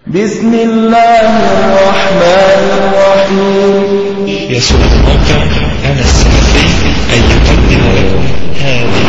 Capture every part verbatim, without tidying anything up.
بسم الله الرحمن الرحيم. يسر الموقع أنا السلفي أن يقدم لكم هذه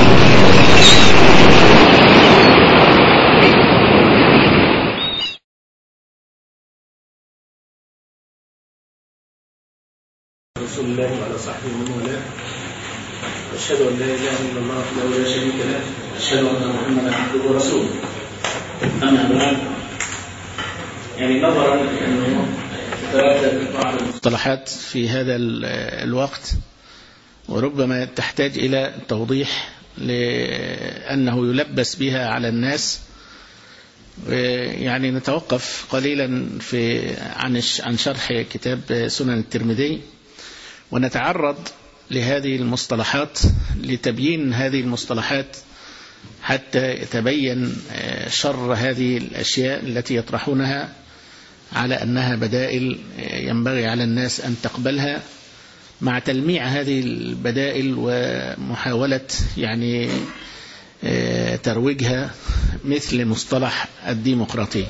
رسول الله وعلى صحبه ومن والاه، أشهد أن لا إله إلا الله وحده لا شريك له، أشهد أن محمدا عبده ورسوله. أما بعد، يعني نظرا لأنه تتردد بعض المصطلحات في هذا الوقت وربما تحتاج إلى توضيح لأنه يلبس بها على الناس، يعني نتوقف قليلا في عن عن شرح كتاب سنن الترمذي ونتعرض لهذه المصطلحات لتبيين هذه المصطلحات حتى يتبين شر هذه الأشياء التي يطرحونها على أنها بدائل ينبغي على الناس أن تقبلها، مع تلميع هذه البدائل ومحاولة يعني ترويجها، مثل مصطلح الديمقراطية.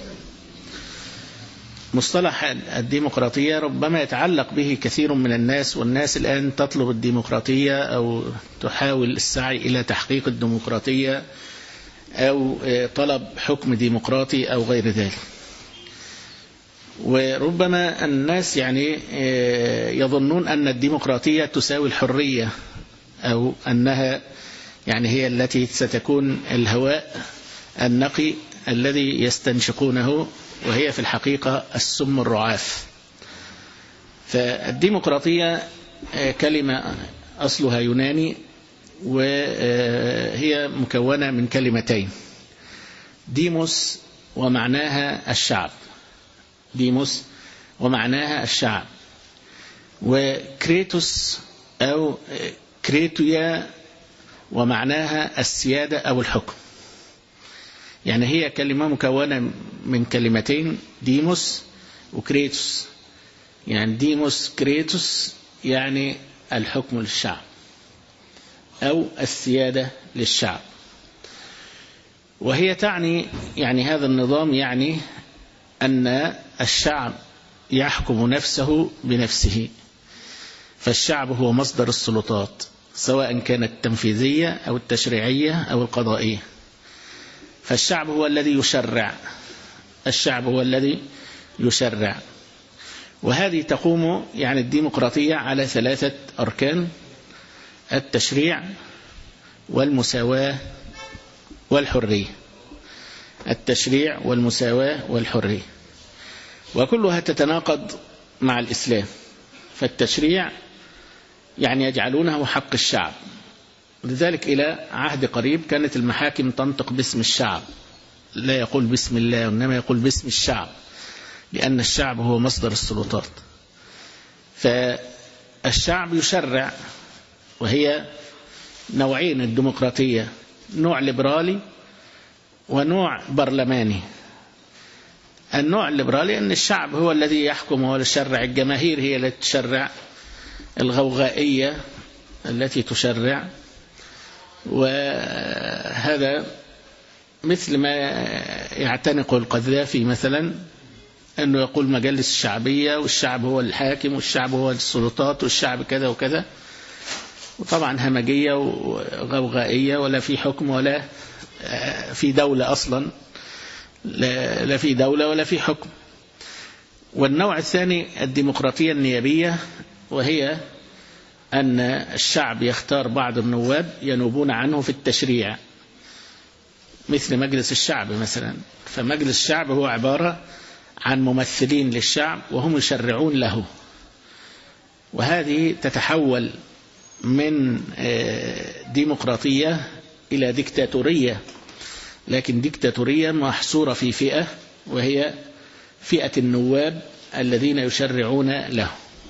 مصطلح الديمقراطية ربما يتعلق به كثير من الناس، والناس الآن تطلب الديمقراطية أو تحاول السعي إلى تحقيق الديمقراطية أو طلب حكم ديمقراطي أو غير ذلك. وربما الناس يعني يظنون أن الديمقراطية تساوي الحرية، أو أنها يعني هي التي ستكون الهواء النقي الذي يستنشقونه، وهي في الحقيقة السم الرعاف. فالديمقراطية كلمة أصلها يوناني، وهي مكونة من كلمتين: ديموس ومعناها الشعب، ديموس ومعناها الشعب، وكريتوس أو كريتويا ومعناها السيادة أو الحكم. يعني هي كلمة مكونة من كلمتين: ديموس وكريتوس. يعني ديموس كريتوس يعني الحكم للشعب أو السيادة للشعب، وهي تعني يعني هذا النظام يعني أن الشعب يحكم نفسه بنفسه، فالشعب هو مصدر السلطات سواء كانت التنفيذية أو التشريعية أو القضائية. فالشعب هو الذي يشرع، الشعب هو الذي يشرع. وهذه تقوم يعني الديمقراطية على ثلاثة أركان: التشريع والمساواة والحرية، التشريع والمساواة والحرية، وكلها تتناقض مع الإسلام. فالتشريع يعني يجعلونه حق الشعب، لذلك إلى عهد قريب كانت المحاكم تنطق باسم الشعب، لا يقول باسم الله وإنما يقول باسم الشعب، لأن الشعب هو مصدر السلطات. فالشعب يشرع، وهي نوعين الديمقراطية: نوع ليبرالي ونوع برلماني. النوع الليبرالي أن الشعب هو الذي يحكم وهو يشرع، الجماهير هي التي تشرع، الغوغائية التي تشرع. وهذا مثل ما يعتنق القذافي مثلا، أنه يقول مجالس الشعبية والشعب هو الحاكم والشعب هو السلطات والشعب كذا وكذا، وطبعا همجية وغوغائية، ولا في حكم ولا في دولة أصلا، لا في دولة ولا في حكم. والنوع الثاني الديمقراطية النيابية، وهي أن الشعب يختار بعض النواب ينوبون عنه في التشريع، مثل مجلس الشعب مثلا. فمجلس الشعب هو عبارة عن ممثلين للشعب وهم يشرعون له، وهذه تتحول من ديمقراطية إلى ديكتاتورية، لكن ديكتاتورية محصورة في فئة، وهي فئة النواب الذين يشرعون له.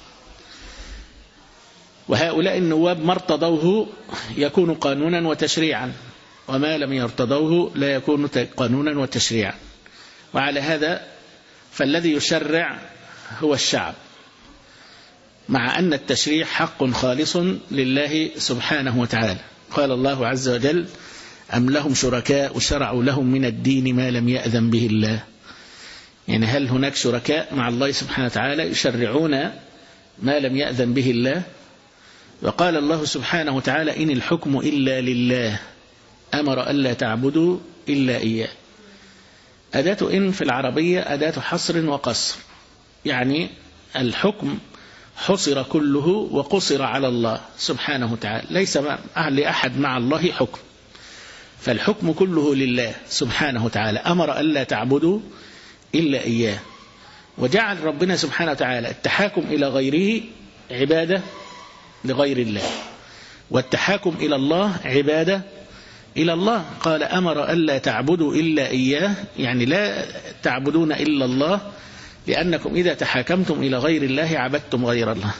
وهؤلاء النواب ما ارتضوه يكون قانونا وتشريعا، وما لم يرتضوه لا يكون قانونا وتشريعا. وعلى هذا فالذي يشرع هو الشعب، مع أن التشريع حق خالص لله سبحانه وتعالى. قال الله عز وجل: أم لهم شركاء شرعوا لهم من الدين ما لم يأذن به الله. يعني هل هناك شركاء مع الله سبحانه وتعالى يشرعون ما لم يأذن به الله؟ وقال الله سبحانه وتعالى إن الحكم إلا لله أمر ألا تعبدوا إلا إياه. أداة إن في العربية أداة حصر وقصر، يعني الحكم حصر كله وقصر على الله سبحانه وتعالى، ليس لأحد مع الله حكم، فالحكم كله لله سبحانه وتعالى. أمر ألا تعبدوا إلا إياه، وجعل ربنا سبحانه وتعالى التحاكم إلى غيره عبادة لغير الله، والتحاكم إلى الله عبادة إلى الله. قال أمر ألا تعبدوا إلا إياه، يعني لا تعبدون إلا الله، لأنكم إذا تحاكمتم إلى غير الله عبدتم غير الله.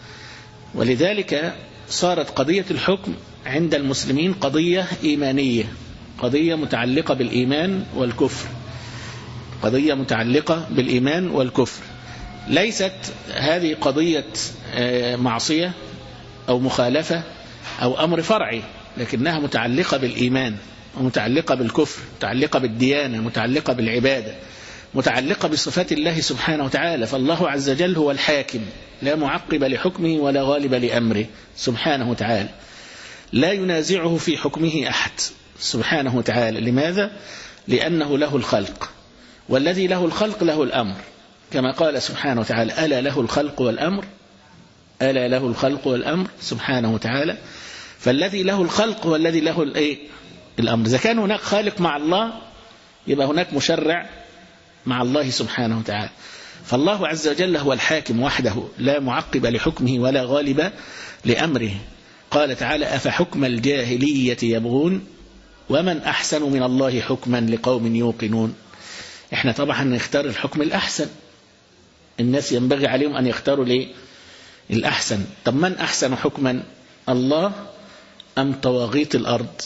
ولذلك صارت قضية الحكم عند المسلمين قضية إيمانية، قضية متعلقة بالإيمان والكفر، قضية متعلقة بالإيمان والكفر. ليست هذه قضية معصية أو مخالفة أو أمر فرعي، لكنها متعلقة بالإيمان ومتعلقة بالكفر، متعلقة بالديانة، متعلقة بالعبادة، متعلقة بصفات الله سبحانه وتعالى. فالله عز وجل هو الحاكم، لا معقب لحكمه ولا غالب لأمره سبحانه وتعالى، لا ينازعه في حكمه أحد سبحانه وتعالى. لماذا؟ لأنه له الخلق، والذي له الخلق له الأمر، كما قال سبحانه وتعالى ألا له الخلق والأمر، ألا له الخلق والأمر سبحانه وتعالى. فالذي له الخلق هو الذي له الإيه؟ الأمر. إذا كان هناك خالق مع الله يبقى هناك مشرع مع الله سبحانه وتعالى. فالله عز وجل هو الحاكم وحده، لا معقب لحكمه ولا غالب لأمره. قال تعالى أفحكم الجاهلية يبغون ومن أحسن من الله حكما لقوم يوقنون. احنا طبعا نختار الحكم الأحسن، الناس ينبغي عليهم أن يختاروا ليه الأحسن. طب من أحسن حكما، الله أم طواغيت الأرض؟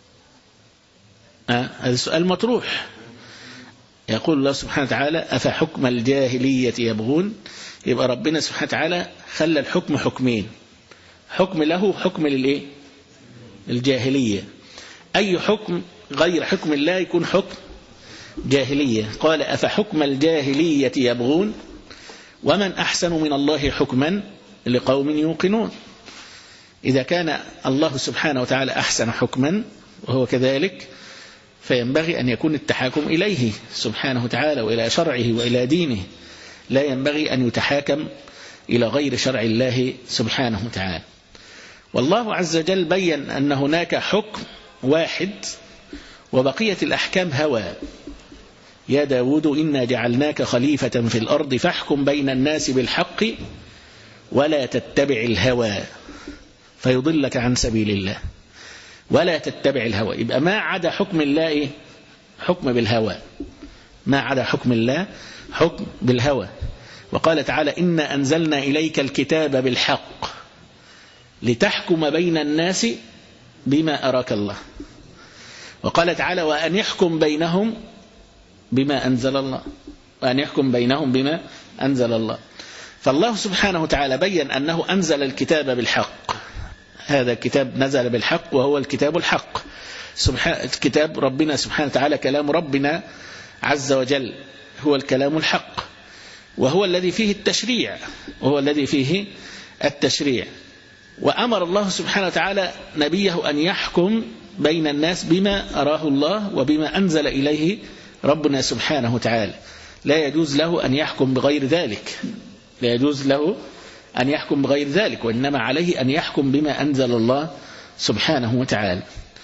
آه هذا السؤال مطروح. يقول الله سبحانه وتعالى أفحكم الجاهلية يبغون، يبقى ربنا سبحانه وتعالى خلى الحكم حكمين، حكم له حكم للإيه؟ الجاهلية. أي حكم غير حكم الله يكون حكم جاهلية. قال أفحكم الجاهلية يبغون ومن أحسن من الله حكما لقوم يوقنون. إذا كان الله سبحانه وتعالى أحسن حكما وهو كذلك، فينبغي أن يكون التحاكم إليه سبحانه وتعالى وإلى شرعه وإلى دينه، لا ينبغي أن يتحاكم إلى غير شرع الله سبحانه وتعالى. والله عز وجل بيّن أن هناك حكم واحد وبقية الأحكام هوى. يا داود إنا جعلناك خليفة في الأرض فاحكم بين الناس بالحق ولا تتبع الهوى فيضلك عن سبيل الله. ولا تتبع الهوى، يبقى ما عدا حكم الله إيه؟ حكم بالهوى، ما عدا حكم الله حكم بالهوى. وقال تعالى إنا أنزلنا إليك الكتاب بالحق لتحكم بين الناس بما أراك الله. وقال تعالى وأن يحكم بينهم بما أنزل الله، وأن يحكم بينهم بما أنزل الله. فالله سبحانه وتعالى بيّن أنه أنزل الكتاب بالحق، هذا الكتاب نزل بالحق وهو الكتاب الحق. كتاب ربنا سبحانه وتعالى كلام ربنا عز وجل هو الكلام الحق، وهو الذي فيه التشريع، وهو الذي فيه التشريع. وأمر الله سبحانه وتعالى نبيه أن يحكم بين الناس بما أراه الله وبما أنزل إليه ربنا سبحانه وتعالى. لا يجوز له أن يحكم بغير ذلك، لا يجوز له أن يحكم بغير ذلك، وإنما عليه أن يحكم بما أنزل الله سبحانه وتعالى.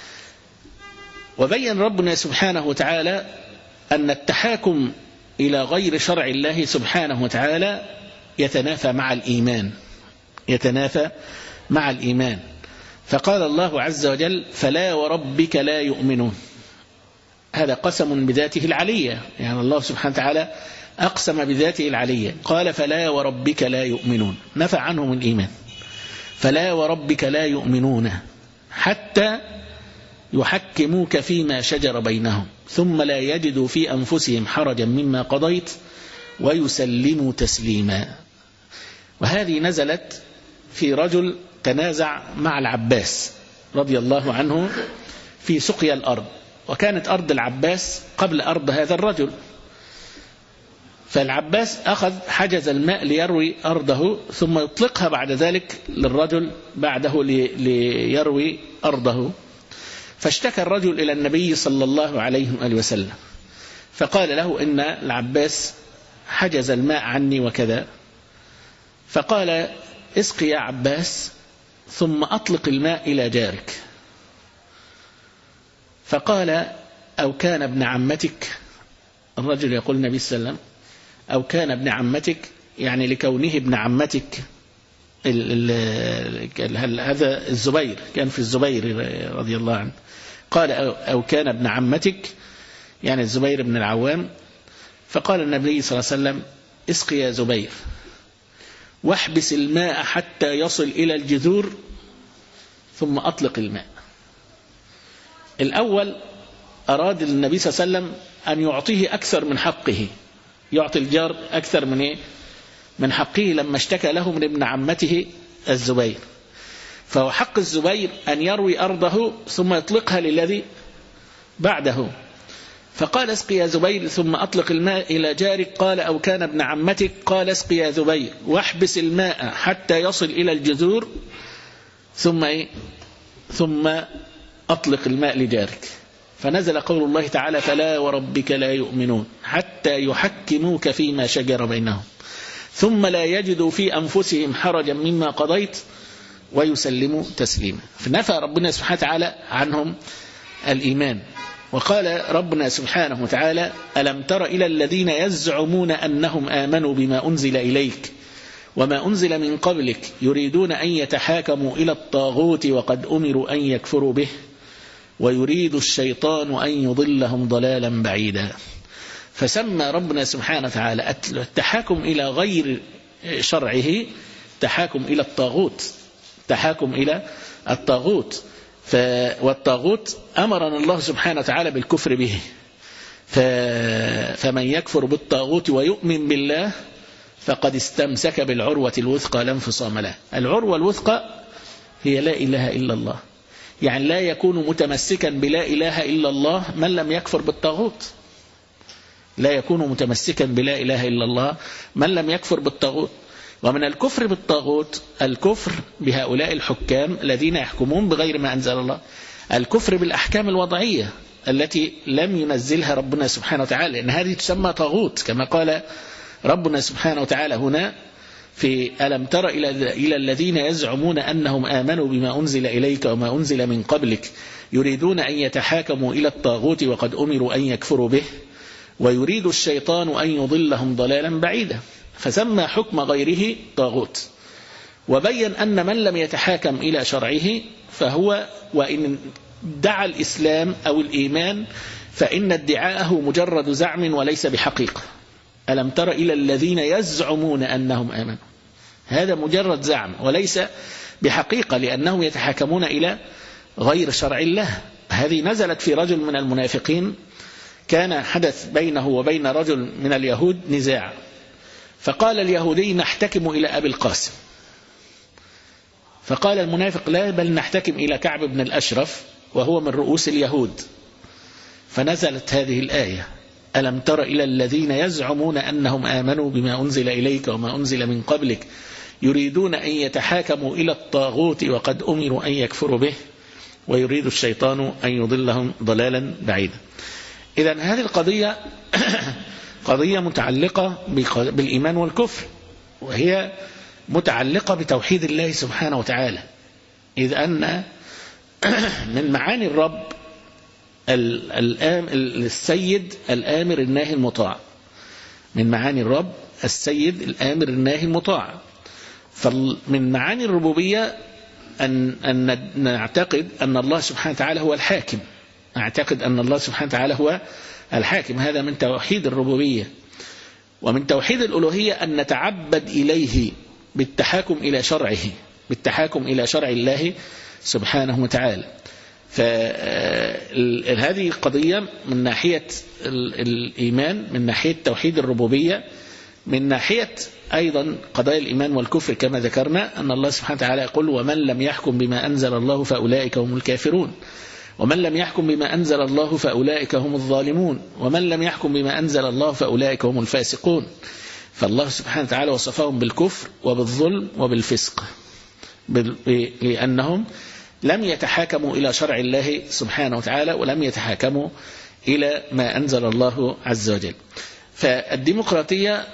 وبين ربنا سبحانه وتعالى أن التحاكم إلى غير شرع الله سبحانه وتعالى يتنافى مع الإيمان، يتنافى مع الإيمان. فقال الله عز وجل فلا وربك لا يؤمنون، هذا قسم بذاته العلية، يعني الله سبحانه وتعالى أقسم بذاته العلية. قال فلا وربك لا يؤمنون، نفى عنهم الإيمان. فلا وربك لا يؤمنون حتى يحكموك فيما شجر بينهم ثم لا يجدوا في أنفسهم حرجا مما قضيت ويسلموا تسليما. وهذه نزلت في رجل تنازع مع العباس رضي الله عنه في سقيا الأرض، وكانت أرض العباس قبل أرض هذا الرجل. فالعباس أخذ حجز الماء ليروي أرضه ثم يطلقها بعد ذلك للرجل بعده ليروي أرضه. فاشتكى الرجل إلى النبي صلى الله عليه وآله وسلم فقال له إن العباس حجز الماء عني وكذا. فقال اسقي يا عباس ثم أطلق الماء إلى جارك. فقال أو كان ابن عمتك، الرجل يقول النبي صلى الله عليه وسلم أو كان ابن عمتك، يعني لكونه ابن عمتك. ال ال هذا الزبير كان في الزبير رضي الله عنه. قال أو كان ابن عمتك يعني الزبير بن العوام. فقال النبي صلى الله عليه وسلم اسقي يا زبير واحبس الماء حتى يصل إلى الجذور ثم أطلق الماء. الأول أراد النبي صلى الله عليه وسلم أن يعطيه أكثر من حقه، يعطي الجار أكثر من إيه؟ من حقه لما اشتكى له من ابن عمته الزبير. فهو حق الزبير أن يروي أرضه ثم يطلقها للذي بعده. فقال اسقي يا زبير ثم أطلق الماء إلى جارك. قال أو كان ابن عمتك. قال اسقي يا زبير واحبس الماء حتى يصل إلى الجذور ثم إيه؟ ثم أطلق الماء لجارك. فنزل قول الله تعالى فلا وربك لا يؤمنون حتى يحكموك فيما شجر بينهم ثم لا يجدوا في أنفسهم حرجا مما قضيت ويسلموا تسليما. فنفى ربنا سبحانه وتعالى عنهم الإيمان. وقال ربنا سبحانه وتعالى ألم تر إلى الذين يزعمون أنهم آمنوا بما أنزل إليك وما أنزل من قبلك يريدون أن يتحاكموا إلى الطاغوت وقد أمروا أن يكفروا به ويريد الشيطان أن يضلهم ضلالا بعيدا. فسمى ربنا سبحانه وتعالى التحاكم إلى غير شرعه تحاكم إلى الطاغوت، تحاكم إلى الطاغوت. والطاغوت أمرنا الله سبحانه وتعالى بالكفر به. فمن يكفر بالطاغوت ويؤمن بالله فقد استمسك بالعروة الوثقى لا انفصام لها. العروة الوثقى هي لا إله إلا الله، يعني لا يكون متمسكا بلا إله إلا الله من لم يكفر بالطاغوت. لا يكون متمسكا بلا إله إلا الله من لم يكفر بالطاغوت. ومن الكفر بالطاغوت الكفر بهؤلاء الحكام الذين يحكمون بغير ما أنزل الله، الكفر بالأحكام الوضعية التي لم ينزلها ربنا سبحانه وتعالى، لأن هذه تسمى طاغوت كما قال ربنا سبحانه وتعالى هنا في ألم تر إلى الذين يزعمون أنهم آمنوا بما أنزل إليك وما أنزل من قبلك يريدون أن يتحاكموا إلى الطاغوت وقد أمروا أن يكفروا به ويريد الشيطان أن يضلهم ضلالا بعيدا. فسمى حكم غيره طاغوت، وبين أن من لم يتحاكم إلى شرعه فهو وإن دعا الإسلام أو الإيمان فإن ادعاءه مجرد زعم وليس بحقيقة. ألم تر إلى الذين يزعمون أنهم آمنوا، هذا مجرد زعم وليس بحقيقة لأنهم يتحاكمون إلى غير شرع الله. هذه نزلت في رجل من المنافقين كان حدث بينه وبين رجل من اليهود نزاع، فقال اليهودي نحتكم إلى أبي القاسم، فقال المنافق لا بل نحتكم إلى كعب بن الأشرف وهو من رؤوس اليهود. فنزلت هذه الآية ألم تر إلى الذين يزعمون أنهم آمنوا بما أنزل إليك وما أنزل من قبلك يريدون أن يتحاكموا إلى الطاغوت وقد أمروا أن يكفروا به ويريد الشيطان أن يضلهم ضلالا بعيدا. إذن هذه القضية قضية متعلقة بالإيمان والكفر، وهي متعلقة بتوحيد الله سبحانه وتعالى، إذ أن من معاني الرب السيد الآمر الناهي المطاع. من معاني الرب السيد الآمر الناهي المطاع. فمن معاني الربوبية أن, أن نعتقد أن الله سبحانه وتعالى هو الحاكم، نعتقد أن الله سبحانه وتعالى هو الحاكم، هذا من توحيد الربوبية. ومن توحيد الألوهية أن نتعبد إليه بالتحاكم إلى شرعه، بالتحاكم إلى شرع الله سبحانه وتعالى. فهذه قضية من ناحية الإيمان، من ناحية توحيد الربوبية، من ناحية أيضا قضايا الإيمان والكفر كما ذكرنا أن الله سبحانه وتعالى يقول ومن لم يحكم بما أنزل الله فأولئك هم الكافرون. ومن لم يحكم بما أنزل الله فأولئك هم الظالمون، ومن لم يحكم بما أنزل الله فأولئك هم الفاسقون. فالله سبحانه وتعالى وصفهم بالكفر وبالظلم وبالفسق، لأنهم لم يتحاكموا إلى شرع الله سبحانه وتعالى، ولم يتحاكموا إلى ما أنزل الله عز وجل. فالديمقراطية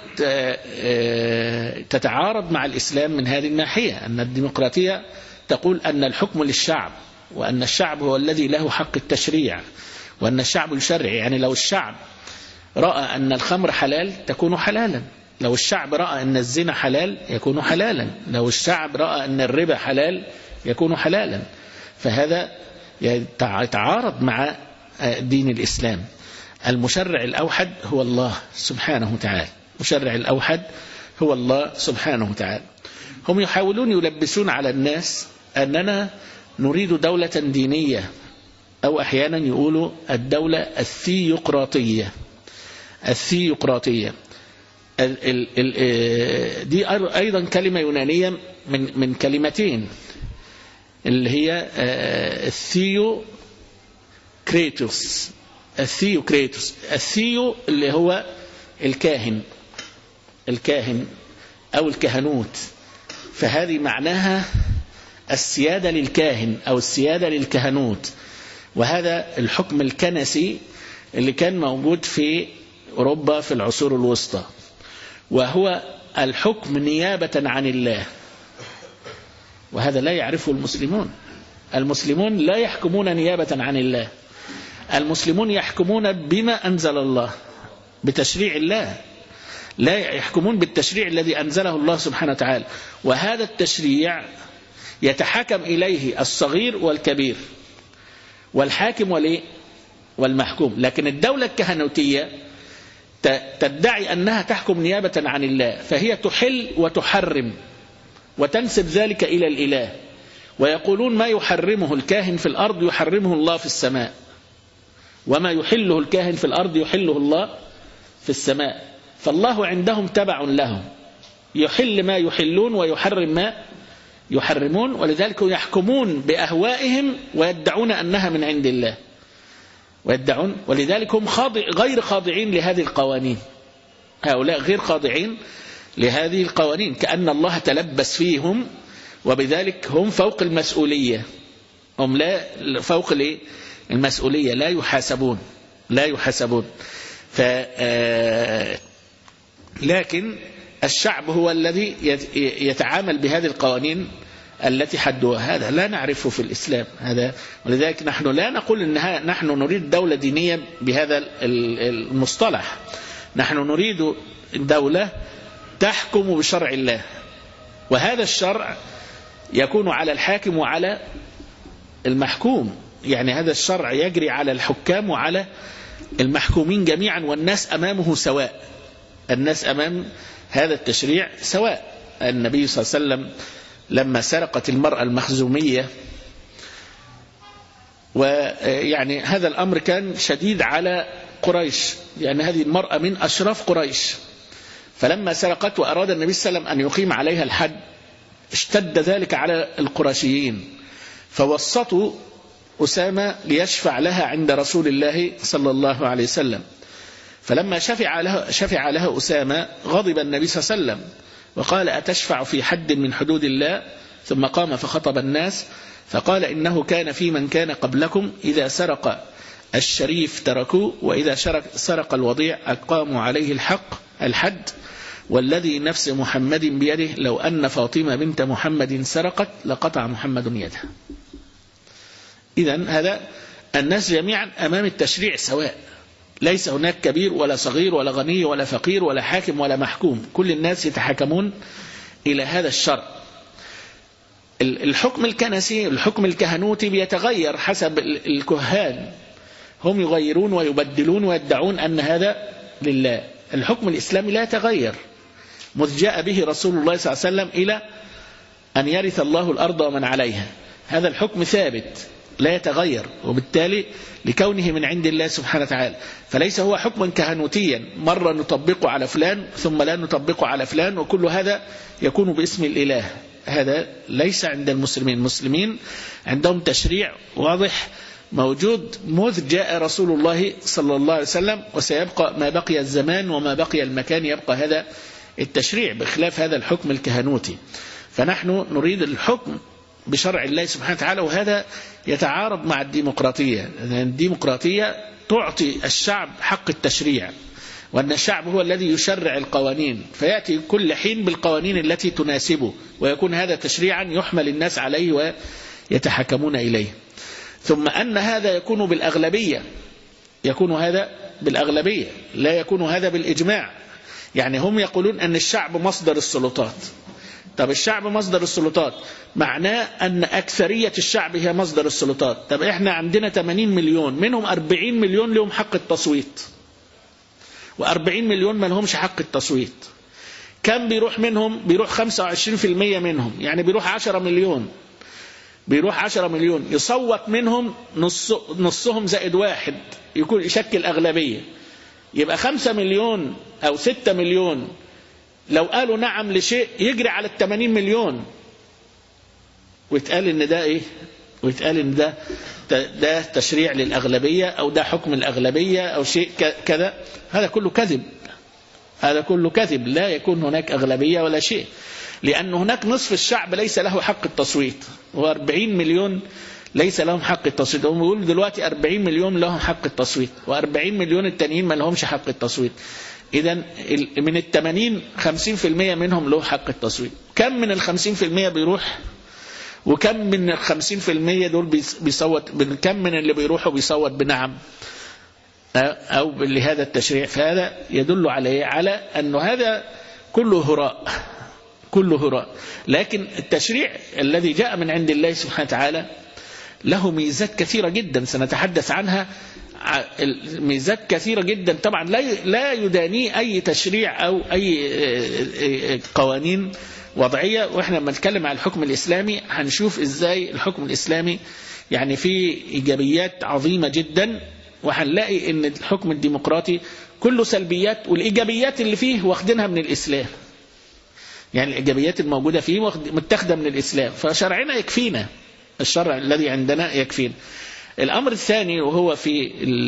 تتعارض مع الإسلام من هذه الناحية، أن الديمقراطية تقول أن الحكم للشعب، وأن الشعب هو الذي له حق التشريع، وأن الشعب يشرع. يعني لو الشعب رأى أن الخمر حلال تكون حلالا، لو الشعب رأى أن الزنا حلال يكون حلالا، لو الشعب رأى أن الربا حلال يكون حلالا. فهذا يتعارض مع دين الإسلام. المشرع الأوحد هو الله سبحانه وتعالى، المشرع الأوحد هو الله سبحانه وتعالى. هم يحاولون يلبسون على الناس أننا نريد دولة دينية، أو أحيانا يقولوا الدولة الثيوقراطية. الثيوقراطية دي أيضا كلمة يونانية من من كلمتين، اللي هي الثيو كريتوس. الثيو كريتوس، الثيو اللي هو الكاهن، الكاهن أو الكهنوت، فهذه معناها السيادة للكاهن أو السيادة للكهنوت. وهذا الحكم الكنسي اللي كان موجود في أوروبا في العصور الوسطى، وهو الحكم نيابة عن الله، وهذا لا يعرفه المسلمون. المسلمون لا يحكمون نيابة عن الله، المسلمون يحكمون بما أنزل الله، بتشريع الله، لا يحكمون بالتشريع الذي أنزله الله سبحانه وتعالى. وهذا التشريع يتحكم إليه الصغير والكبير والحاكم والمحكوم. لكن الدولة الكهنوتية تدعي أنها تحكم نيابة عن الله، فهي تحل وتحرم وتنسب ذلك إلى الإله، ويقولون ما يحرمه الكاهن في الأرض يحرمه الله في السماء، وما يحله الكاهن في الأرض يحله الله في السماء. فالله عندهم تبع لهم، يحل ما يحلون ويحرم ما يحرمون، ولذلك يحكمون بأهوائهم ويدعون أنها من عند الله، ويدعون ولذلك هم خاضع غير خاضعين لهذه القوانين. هؤلاء غير خاضعين لهذه القوانين، كأن الله تلبس فيهم، وبذلك هم فوق المسؤولية، هم لا فوق المسؤولية، لا يحاسبون لا يحاسبون ف لكن الشعب هو الذي يتعامل بهذه القوانين التي حدوها. هذا لا نعرفه في الإسلام هذا، ولذلك نحن لا نقول إنها نحن نريد دولة دينية بهذا المصطلح. نحن نريد دولة تحكم بشرع الله، وهذا الشرع يكون على الحاكم وعلى المحكوم. يعني هذا الشرع يجري على الحكام وعلى المحكومين جميعا، والناس أمامه سواء، الناس أمام هذا التشريع سواء. النبي صلى الله عليه وسلم لما سرقت المرأة المخزومية، ويعني هذا الأمر كان شديد على قريش، لأن هذه المرأة من أشراف قريش، فلما سرقت وأراد النبي صلى الله عليه وسلم أن يقيم عليها الحد اشتد ذلك على القرشيين، فوسطوا أسامة ليشفع لها عند رسول الله صلى الله عليه وسلم. فلما شفع له, شفع له أسامة غضب النبي صلى الله عليه وسلم وقال أتشفع في حد من حدود الله؟ ثم قام فخطب الناس فقال إنه كان في من كان قبلكم إذا سرق الشريف تركوه، وإذا سرق الوضيع أقاموا عليه الحق الحد، والذي نفس محمد بيده لو أن فاطمة بنت محمد سرقت لقطع محمد يدها. إذن هذا الناس جميعا أمام التشريع سواء، ليس هناك كبير ولا صغير ولا غني ولا فقير ولا حاكم ولا محكوم، كل الناس يتحكمون إلى هذا الشرع. الحكم الكنسي الحكم الكهنوتي بيتغير حسب الكهان، هم يغيرون ويبدلون ويدعون أن هذا لله. الحكم الإسلامي لا يتغير، مذ جاء به رسول الله صلى الله عليه وسلم إلى أن يرث الله الأرض ومن عليها، هذا الحكم ثابت لا يتغير، وبالتالي لكونه من عند الله سبحانه وتعالى، فليس هو حكما كهنوتيا مرة نطبقه على فلان ثم لا نطبقه على فلان، وكل هذا يكون باسم الإله. هذا ليس عند المسلمين. المسلمين عندهم تشريع واضح موجود مذ جاء رسول الله صلى الله عليه وسلم، وسيبقى ما بقي الزمان وما بقي المكان يبقى هذا التشريع، بخلاف هذا الحكم الكهنوتي. فنحن نريد الحكم بشرع الله سبحانه وتعالى، وهذا يتعارض مع الديمقراطية. الديمقراطية تعطي الشعب حق التشريع، وأن الشعب هو الذي يشرع القوانين، فيأتي كل حين بالقوانين التي تناسبه، ويكون هذا تشريعا يحمل الناس عليه ويتحكمون إليه. ثم أن هذا يكون بالأغلبية، يكون هذا بالأغلبية، لا يكون هذا بالإجماع. يعني هم يقولون أن الشعب مصدر السلطات. طب الشعب مصدر السلطات معناه أن أكثرية الشعب هي مصدر السلطات. طب إحنا عندنا ثمانين مليون، منهم أربعين مليون لهم حق التصويت، وأربعين مليون ما لهمش حق التصويت. كم بيروح منهم؟ بيروح خمسة وعشرين بالمئة منهم، يعني بيروح عشرة مليون، بيروح عشرة مليون يصوت منهم نص نصهم زائد واحد يكون يشكل أغلبية، يبقى خمسة مليون أو ستة مليون لو قالوا نعم لشيء يجري على الثمانين مليون، ويتقال إن ده إيه؟ ويتقال إن ده ده تشريع للأغلبية، أو ده حكم الأغلبية، أو شيء كذا. هذا كله كذب، هذا كله كذب. لا يكون هناك أغلبية ولا شيء، لأن هناك نصف الشعب ليس له حق التصويت، وأربعين مليون ليس لهم حق التصويت. هم يقولوا دلوقتي أربعين مليون لهم حق التصويت، وأربعين مليون التانيين ما لهمش حق التصويت. إذن من الثمانين خمسين في المئة منهم له حق التصويت. كم من الخمسين في المئة بيروح، وكم من الخمسين في المئة دول بيصوت، كم من اللي بيروحوا بيصوت بنعم أو لهذا التشريع؟ فهذا يدل عليه على أنه هذا كله هراء، كله هراء. لكن التشريع الذي جاء من عند الله سبحانه وتعالى له ميزات كثيرة جدا سنتحدث عنها، ميزات كثيرة جدا طبعا لا يداني أي تشريع أو أي قوانين وضعية. وإحنا لما نتكلم عن الحكم الإسلامي هنشوف إزاي الحكم الإسلامي يعني فيه إيجابيات عظيمة جدا، وهنلاقي إن الحكم الديمقراطي كله سلبيات، والإيجابيات اللي فيه واخدينها من الإسلام. يعني الإيجابيات الموجودة فيه متاخدة من الإسلام، فشرعنا يكفينا، الشرع الذي عندنا يكفينا. الأمر الثاني وهو في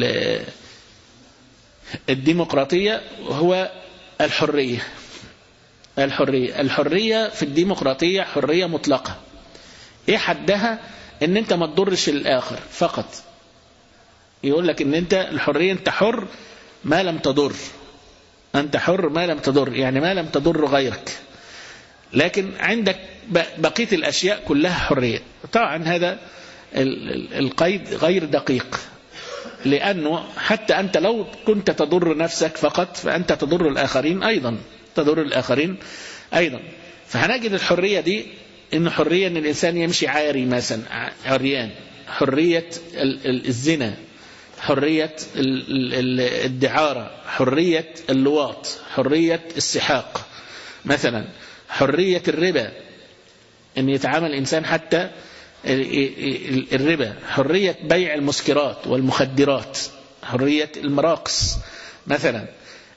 الديمقراطية هو الحرية. الحرية الحرية في الديمقراطية حرية مطلقة. إيه حدها؟ إن أنت ما تضرش الآخر فقط. يقول لك إن أنت الحرية أنت حر ما لم تضر، أنت حر ما لم تضر، يعني ما لم تضر غيرك، لكن عندك بقية الأشياء كلها حرية. طبعا هذا القيد غير دقيق، لأنه حتى أنت لو كنت تضر نفسك فقط فأنت تضر الآخرين أيضا، تضر الآخرين أيضا. فهنجد الحرية دي إن حرية أن الإنسان يمشي عاري مثلا، عريان، حرية الزنا، حرية الدعارة، حرية اللواط، حرية السحاق مثلا، حرية الربا أن يتعامل الإنسان حتى الربا، حرية بيع المسكرات والمخدرات، حرية المراقص مثلا.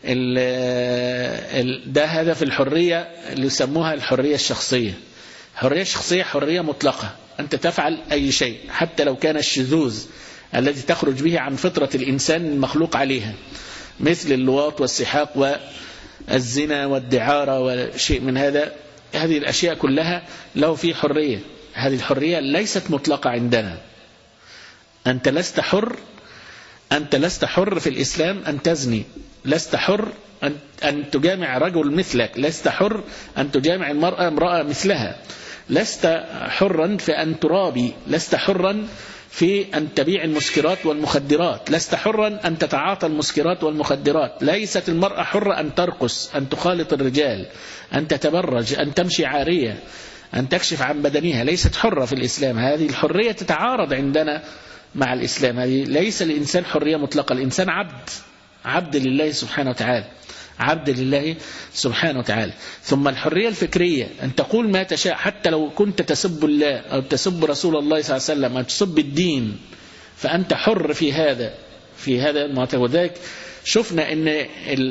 ده هدف الحرية اللي يسموها الحرية الشخصية. الحرية الشخصية حرية مطلقة، أنت تفعل أي شيء حتى لو كان الشذوذ الذي تخرج به عن فطرة الإنسان المخلوق عليها، مثل اللواط والسحاق والزنا والدعارة وشيء من هذا. هذه الأشياء كلها له فيه حرية. هذه الحرية ليست مطلقة عندنا. أنت لست حر، أنت لست حر في الإسلام أن تزني، لست حر أن, أن تجامع رجل مثلك، لست حر أن تجامع المرأة امرأة مثلها، لست حرا في أن ترابي، لست حرا في أن تبيع المسكرات والمخدرات، لست حرا أن تتعاطى المسكرات والمخدرات. ليست المرأة حرة أن ترقص، أن تخالط الرجال، أن تتبرج، أن تمشي عارية، أن تكشف عن بدنها، ليست حرة في الإسلام. هذه الحرية تتعارض عندنا مع الإسلام. هذه ليس الإنسان حرية مطلقة، الإنسان عبد، عبد لله سبحانه وتعالى، عبد لله سبحانه وتعالى. ثم الحرية الفكرية أن تقول ما تشاء، حتى لو كنت تسب الله أو تسب رسول الله صلى الله عليه وسلم أو تسب الدين، فأنت حر في هذا في هذا المعتقد. وذلك شفنا أن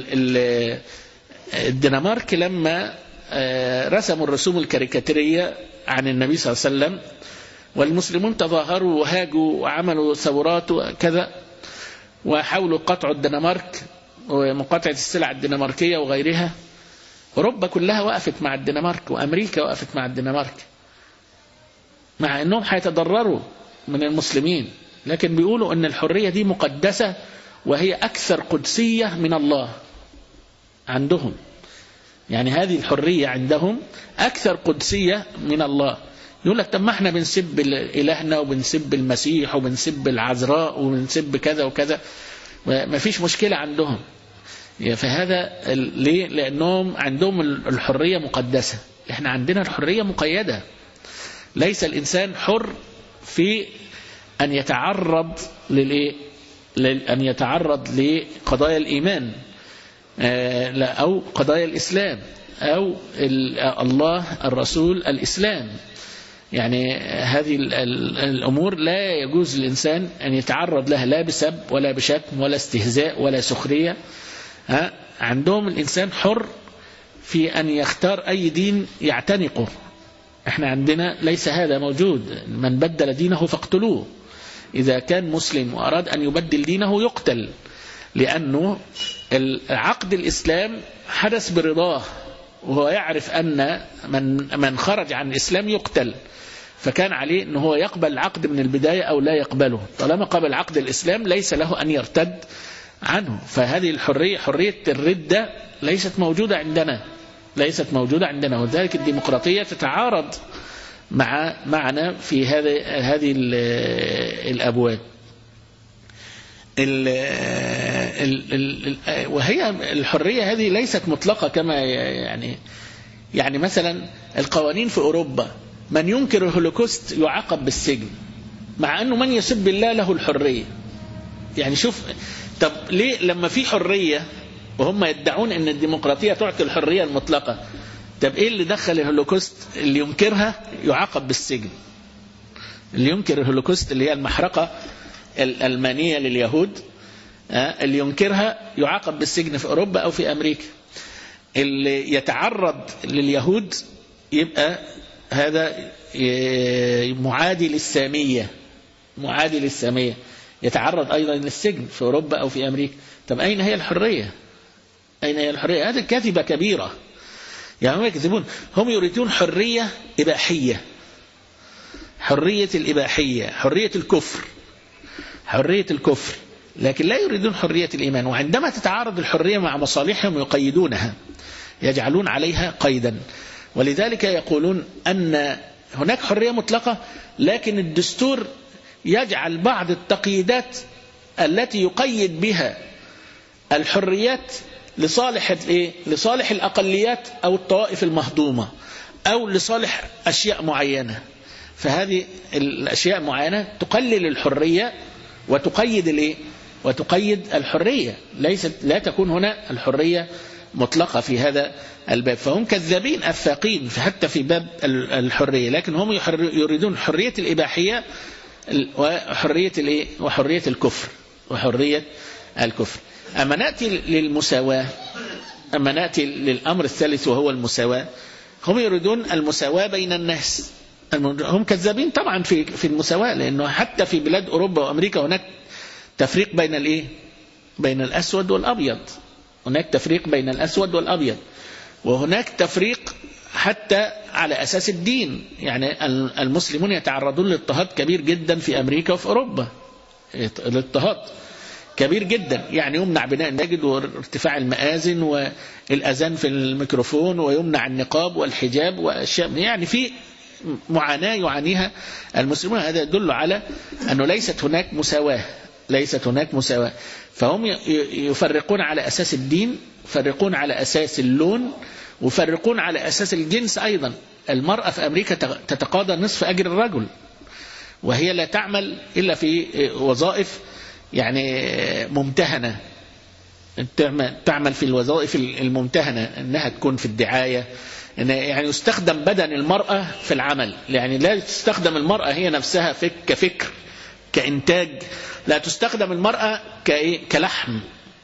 الدنمارك لما رسموا الرسوم الكاريكاتيرية عن النبي صلى الله عليه وسلم، والمسلمون تظاهروا وهاجوا وعملوا ثورات وكذا وحاولوا قطع الدنمارك ومقاطعة السلع الدنماركية وغيرها. أوروبا كلها وقفت مع الدنمارك وأمريكا وقفت مع الدنمارك مع أنهم حيتضرروا من المسلمين، لكن بيقولوا أن الحرية دي مقدسة وهي أكثر قدسية من الله عندهم. يعني هذه الحرية عندهم أكثر قدسية من الله. يقول لك طب ما احنا بنسب إلهنا وبنسب المسيح وبنسب العذراء وبنسب كذا وكذا، ما فيش مشكلة عندهم. فهذا ليه؟ لأنهم عندهم الحرية مقدسة، احنا عندنا الحرية مقيدة. ليس الإنسان حر في أن يتعرض للإيه؟ أن يتعرض لقضايا الإيمان أو قضايا الإسلام أو الله الرسول الإسلام. يعني هذه الأمور لا يجوز للإنسان أن يتعرض لها لا بسب ولا بشتم ولا استهزاء ولا سخرية. عندهم الإنسان حر في أن يختار أي دين يعتنقه. احنا عندنا ليس هذا موجود. من بدل دينه فاقتلوه. إذا كان مسلم وأراد أن يبدل دينه يقتل، لأنه عقد الإسلام حدث برضاه، وهو يعرف أن من من خرج عن الإسلام يقتل، فكان عليه أنه هو يقبل العقد من البداية أو لا يقبله. طالما قبل عقد الإسلام ليس له أن يرتد عنه. فهذه الحرية، حرية الردة، ليست موجودة عندنا ليست موجودة عندنا وذلك الديمقراطية تتعارض مع معنا في هذه هذه الأبواب. ال ال ال وهي الحرية هذه ليست مطلقة كما يعني يعني مثلا القوانين في أوروبا، من ينكر الهولوكوست يعاقب بالسجن، مع أنه من يسب الله له الحرية. يعني شوف، طب ليه لما في حرية وهم يدعون أن الديمقراطية تعطي الحرية المطلقة، طب إيه اللي دخل الهولوكوست اللي ينكرها يعاقب بالسجن؟ اللي ينكر الهولوكوست اللي هي المحرقة الألمانية لليهود، اللي ينكرها يعاقب بالسجن في أوروبا أو في أمريكا. اللي يتعرض لليهود يبقى هذا معادي للسامية معادي للسامية يتعرض أيضا للسجن في أوروبا أو في أمريكا. طب أين هي الحرية؟ أين هي الحرية؟ هذه كذبة كبيرة. يعني هم يكذبون، هم يريدون حرية إباحية، حرية الإباحية، حرية الكفر حرية الكفر لكن لا يريدون حرية الإيمان. وعندما تتعارض الحرية مع مصالحهم يقيدونها، يجعلون عليها قيدا. ولذلك يقولون أن هناك حرية مطلقة، لكن الدستور يجعل بعض التقييدات التي يقيد بها الحريات لصالح الايه؟ لصالح الأقليات أو الطوائف المهضومة أو لصالح أشياء معينة. فهذه الأشياء معينة تقلل الحرية وتقيد الايه؟ وتقيد الحرية. ليست لا تكون هنا الحرية مطلقة في هذا الباب. فهم كذابين أفاقين حتى في باب الحرية، لكن هم يريدون حرية الإباحية وحرية الايه؟ وحرية الكفر وحرية الكفر. أما نأتي للمساواة، أما نأتي للأمر الثالث وهو المساواة، هم يريدون المساواة بين الناس. هم كذابين طبعا في في المساواة، لأنه حتى في بلاد أوروبا وأمريكا هناك تفريق بين الإيه؟ بين الأسود والأبيض. هناك تفريق بين الأسود والأبيض، وهناك تفريق حتى على أساس الدين. يعني المسلمون يتعرضون لاضطهاد كبير جدا في أمريكا وفي أوروبا، الاضطهاد كبير جدا. يعني يمنع بناء المساجد وارتفاع المآذن والأذان في الميكروفون، ويمنع النقاب والحجاب وأشياء. يعني في معاناة يعانيها المسلمون. هذا يدل على أنه ليست هناك مساواة ليست هناك مساواة. فهم يفرقون على أساس الدين، يفرقون على أساس اللون، ويفرقون على أساس الجنس أيضا. المرأة في أمريكا تتقاضى نصف أجر الرجل، وهي لا تعمل إلا في وظائف يعني ممتهنة، تعمل في الوظائف الممتهنة، أنها تكون في الدعاية، يعني يستخدم بدن المرأة في العمل. يعني لا تستخدم المرأة هي نفسها كفكر كإنتاج، لا تستخدم المرأة كلحم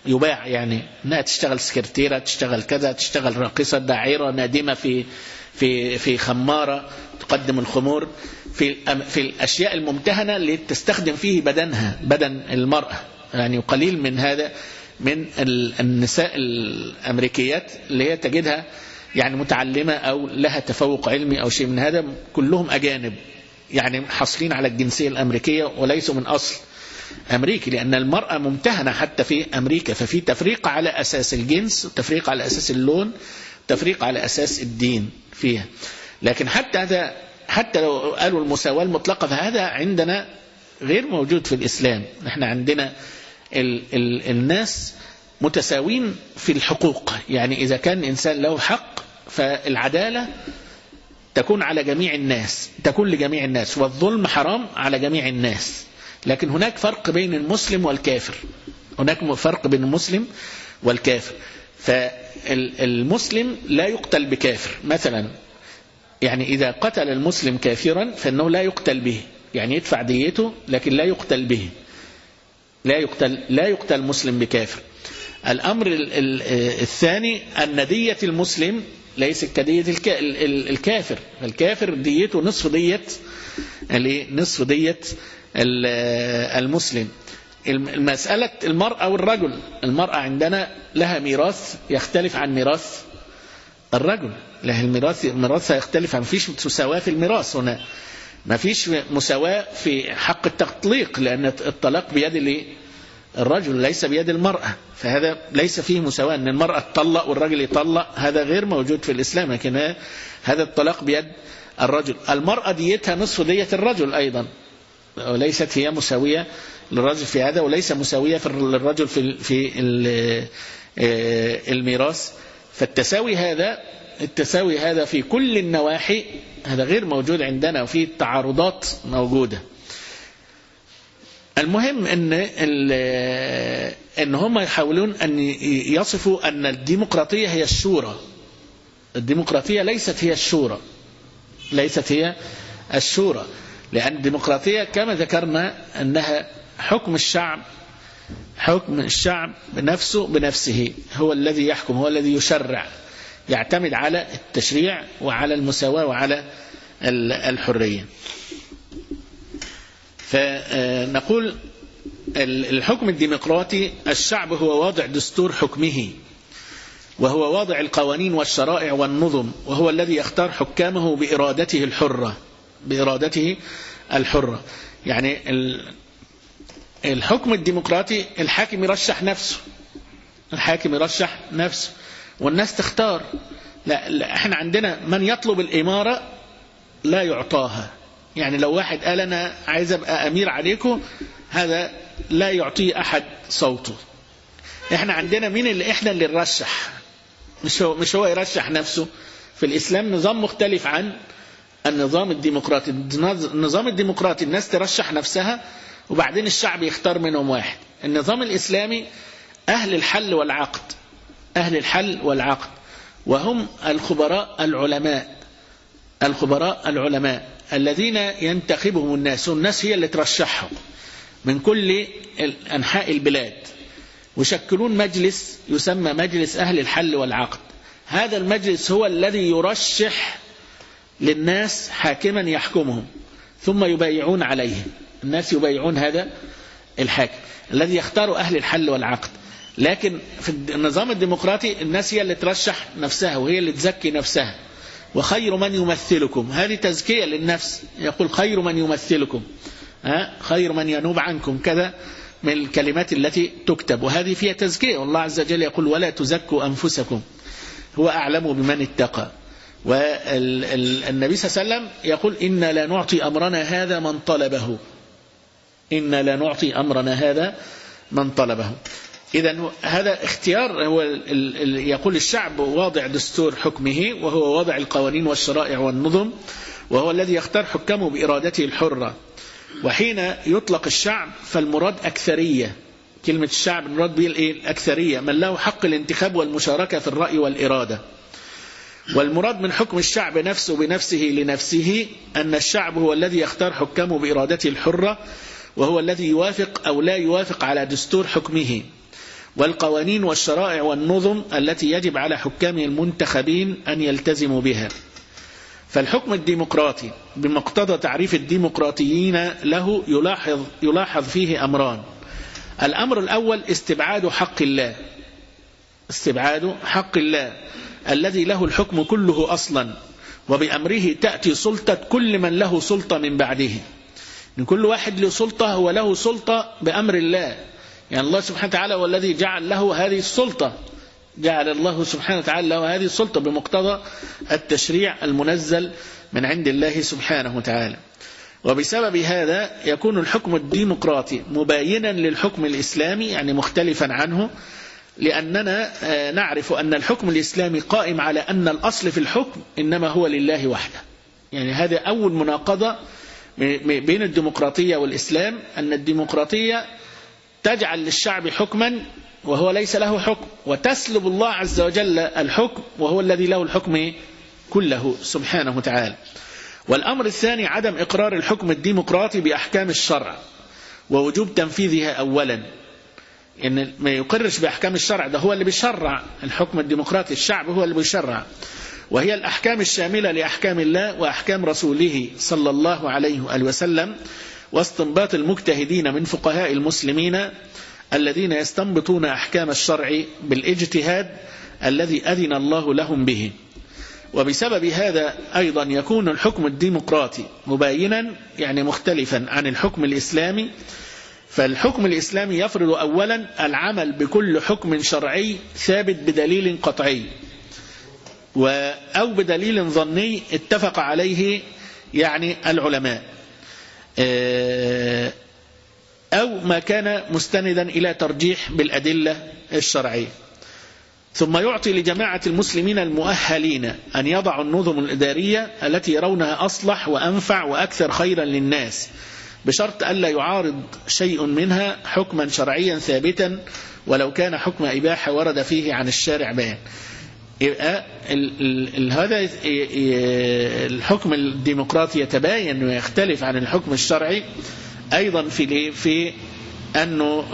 يباع، يعني انها تشتغل سكرتيرة، تشتغل كذا، تشتغل راقصة، داعرة، نادمة في في في خمارة تقدم الخمور، في في الأشياء الممتهنة اللي تستخدم فيه بدنها، بدن المرأة. يعني قليل من هذا من النساء الأمريكيات اللي هي تجدها يعني متعلمة أو لها تفوق علمي أو شيء من هذا، كلهم أجانب يعني حاصلين على الجنسية الأمريكية وليسوا من أصل أمريكي، لأن المرأة ممتهنة حتى في أمريكا، ففي تفريق على أساس الجنس، تفريق على أساس اللون، تفريق على أساس الدين فيها. لكن حتى هذا، حتى لو قالوا المساواة المطلقة، فهذا عندنا غير موجود في الإسلام. نحن عندنا ال ال الناس متساوين في الحقوق، يعني إذا كان إنسان له حق فالعدالة تكون على جميع الناس، تكون لجميع الناس، والظلم حرام على جميع الناس. لكن هناك فرق بين المسلم والكافر، هناك فرق بين المسلم والكافر. فالمسلم لا يقتل بكافر مثلا، يعني إذا قتل المسلم كافرا فإنه لا يقتل به، يعني يدفع ديته لكن لا يقتل به، لا يقتل لا يقتل مسلم بكافر. الأمر الثاني أن دية المسلم ليس كدية الكافر، الكافر ديته نصف دية نصف دية المسلم. المسألة المرأة والرجل، المرأة عندنا لها ميراث يختلف عن ميراث الرجل، لها الميراث ميراثها يختلف، ما فيش مساواة في الميراث هنا، ما فيش مساواة في حق التطليق، لأن الطلاق بيد الرجل ليس بيد المرأة، فهذا ليس فيه مساواة أن المرأة تطلق والرجل يطلق، هذا غير موجود في الإسلام. لكن هذا الطلاق بيد الرجل. المرأة ديتها نصف دية الرجل أيضا، وليست هي مساوية للرجل في هذا، وليس مساوية للرجل في في الميراث. فالتساوي هذا التساوي هذا في كل النواحي هذا غير موجود عندنا، وفي تعارضات موجودة. المهم ان ان هم يحاولون ان يصفوا ان الديمقراطية هي الشورى. الديمقراطية ليست هي الشورى، ليست هي الشورى، لأن الديمقراطية كما ذكرنا أنها حكم الشعب، حكم الشعب بنفسه بنفسه، هو الذي يحكم، هو الذي يشرع، يعتمد على التشريع وعلى المساواة وعلى الحرية. فنقول الحكم الديمقراطي الشعب هو واضع دستور حكمه، وهو واضع القوانين والشرائع والنظم، وهو الذي يختار حكامه بإرادته الحرة، بإرادته الحرة. يعني الحكم الديمقراطي الحاكم يرشح نفسه، الحاكم يرشح نفسه والناس تختار. لا, لا احنا عندنا من يطلب الإمارة لا يعطاها، يعني لو واحد قال أنا عايز أبقى أمير عليكم، هذا لا يعطيه أحد صوته. احنا عندنا مين اللي احنا اللي نرشح، مش هو, مش هو يرشح نفسه. في الإسلام نظام مختلف عن النظام الديمقراطي. النظام الديمقراطي الناس ترشح نفسها وبعدين الشعب يختار منهم واحد. النظام الإسلامي أهل الحل والعقد، أهل الحل والعقد، وهم الخبراء العلماء، الخبراء العلماء الذين ينتخبهم الناس، والناس هي اللي ترشحهم من كل أنحاء البلاد، ويشكلون مجلس يسمى مجلس أهل الحل والعقد. هذا المجلس هو الذي يرشح للناس حاكما يحكمهم، ثم يبايعون عليه، الناس يبايعون هذا الحاكم الذي يختار أهل الحل والعقد. لكن في النظام الديمقراطي الناس هي اللي ترشح نفسها وهي اللي تزكي نفسها. وخير من يمثلكم، هذه تزكية للنفس، يقول خير من يمثلكم، ها خير من ينوب عنكم، كذا من الكلمات التي تكتب، وهذه فيها تزكية. والله عز وجل يقول ولا تزكوا أنفسكم هو أعلم بمن اتقى. والنبي صلى الله عليه وسلم يقول إنا لا نعطي أمرنا هذا من طلبه، إنا لا نعطي أمرنا هذا من طلبه. إذن هذا اختيار، هو يقول الشعب واضع دستور حكمه، وهو واضع القوانين والشرائع والنظم، وهو الذي يختار حكمه بإرادته الحرة. وحين يطلق الشعب فالمراد أكثرية، كلمة الشعب المراد به الأكثرية، من له حق الانتخاب والمشاركة في الرأي والإرادة. والمراد من حكم الشعب نفسه بنفسه لنفسه أن الشعب هو الذي يختار حكمه بإرادته الحرة، وهو الذي يوافق أو لا يوافق على دستور حكمه. والقوانين والشرائع والنظم التي يجب على حكام المنتخبين أن يلتزموا بها. فالحكم الديمقراطي بمقتضى تعريف الديمقراطيين له يلاحظ, يلاحظ فيه أمران. الأمر الأول استبعاد حق الله، استبعاد حق الله الذي له الحكم كله أصلا، وبأمره تأتي سلطة كل من له سلطة من بعده. إن كل واحد له سلطة هو له سلطة بأمر الله، يعني الله سبحانه وتعالى هو الذي جعل له هذه السلطة، جعل الله سبحانه وتعالى له هذه السلطة بمقتضى التشريع المنزل من عند الله سبحانه وتعالى. وبسبب هذا يكون الحكم الديمقراطي مباينا للحكم الإسلامي، يعني مختلفا عنه، لأننا نعرف أن الحكم الإسلامي قائم على أن الأصل في الحكم إنما هو لله وحده. يعني هذا أول مناقضة بين الديمقراطية والإسلام، أن الديمقراطية تجعل للشعب حكما وهو ليس له حكم، وتسلب الله عز وجل الحكم وهو الذي له الحكم كله سبحانه وتعالى. والأمر الثاني عدم إقرار الحكم الديمقراطي بأحكام الشرع ووجوب تنفيذها أولا. إن ما يقرش بأحكام الشرع، ده هو اللي بيشرع الحكم الديمقراطي، الشعب هو اللي بيشرع، وهي الأحكام الشاملة لأحكام الله وأحكام رسوله صلى الله عليه وآله وسلم، واستنباط المجتهدين من فقهاء المسلمين الذين يستنبطون أحكام الشرع بالاجتهاد الذي أذن الله لهم به. وبسبب هذا أيضا يكون الحكم الديمقراطي مباينا، يعني مختلفا عن الحكم الإسلامي. فالحكم الإسلامي يفرض أولا العمل بكل حكم شرعي ثابت بدليل قطعي أو بدليل ظني اتفق عليه يعني العلماء، أو ما كان مستندا إلى ترجيح بالأدلة الشرعية. ثم يعطي لجماعة المسلمين المؤهلين أن يضعوا النظم الإدارية التي يرونها أصلح وأنفع وأكثر خيرا للناس، بشرط ألا يعارض شيء منها حكما شرعيا ثابتا ولو كان حكم إباحة ورد فيه عن الشارع بيان. يبقى هذا الحكم الديمقراطي يتباين ويختلف عن الحكم الشرعي أيضا في في أنه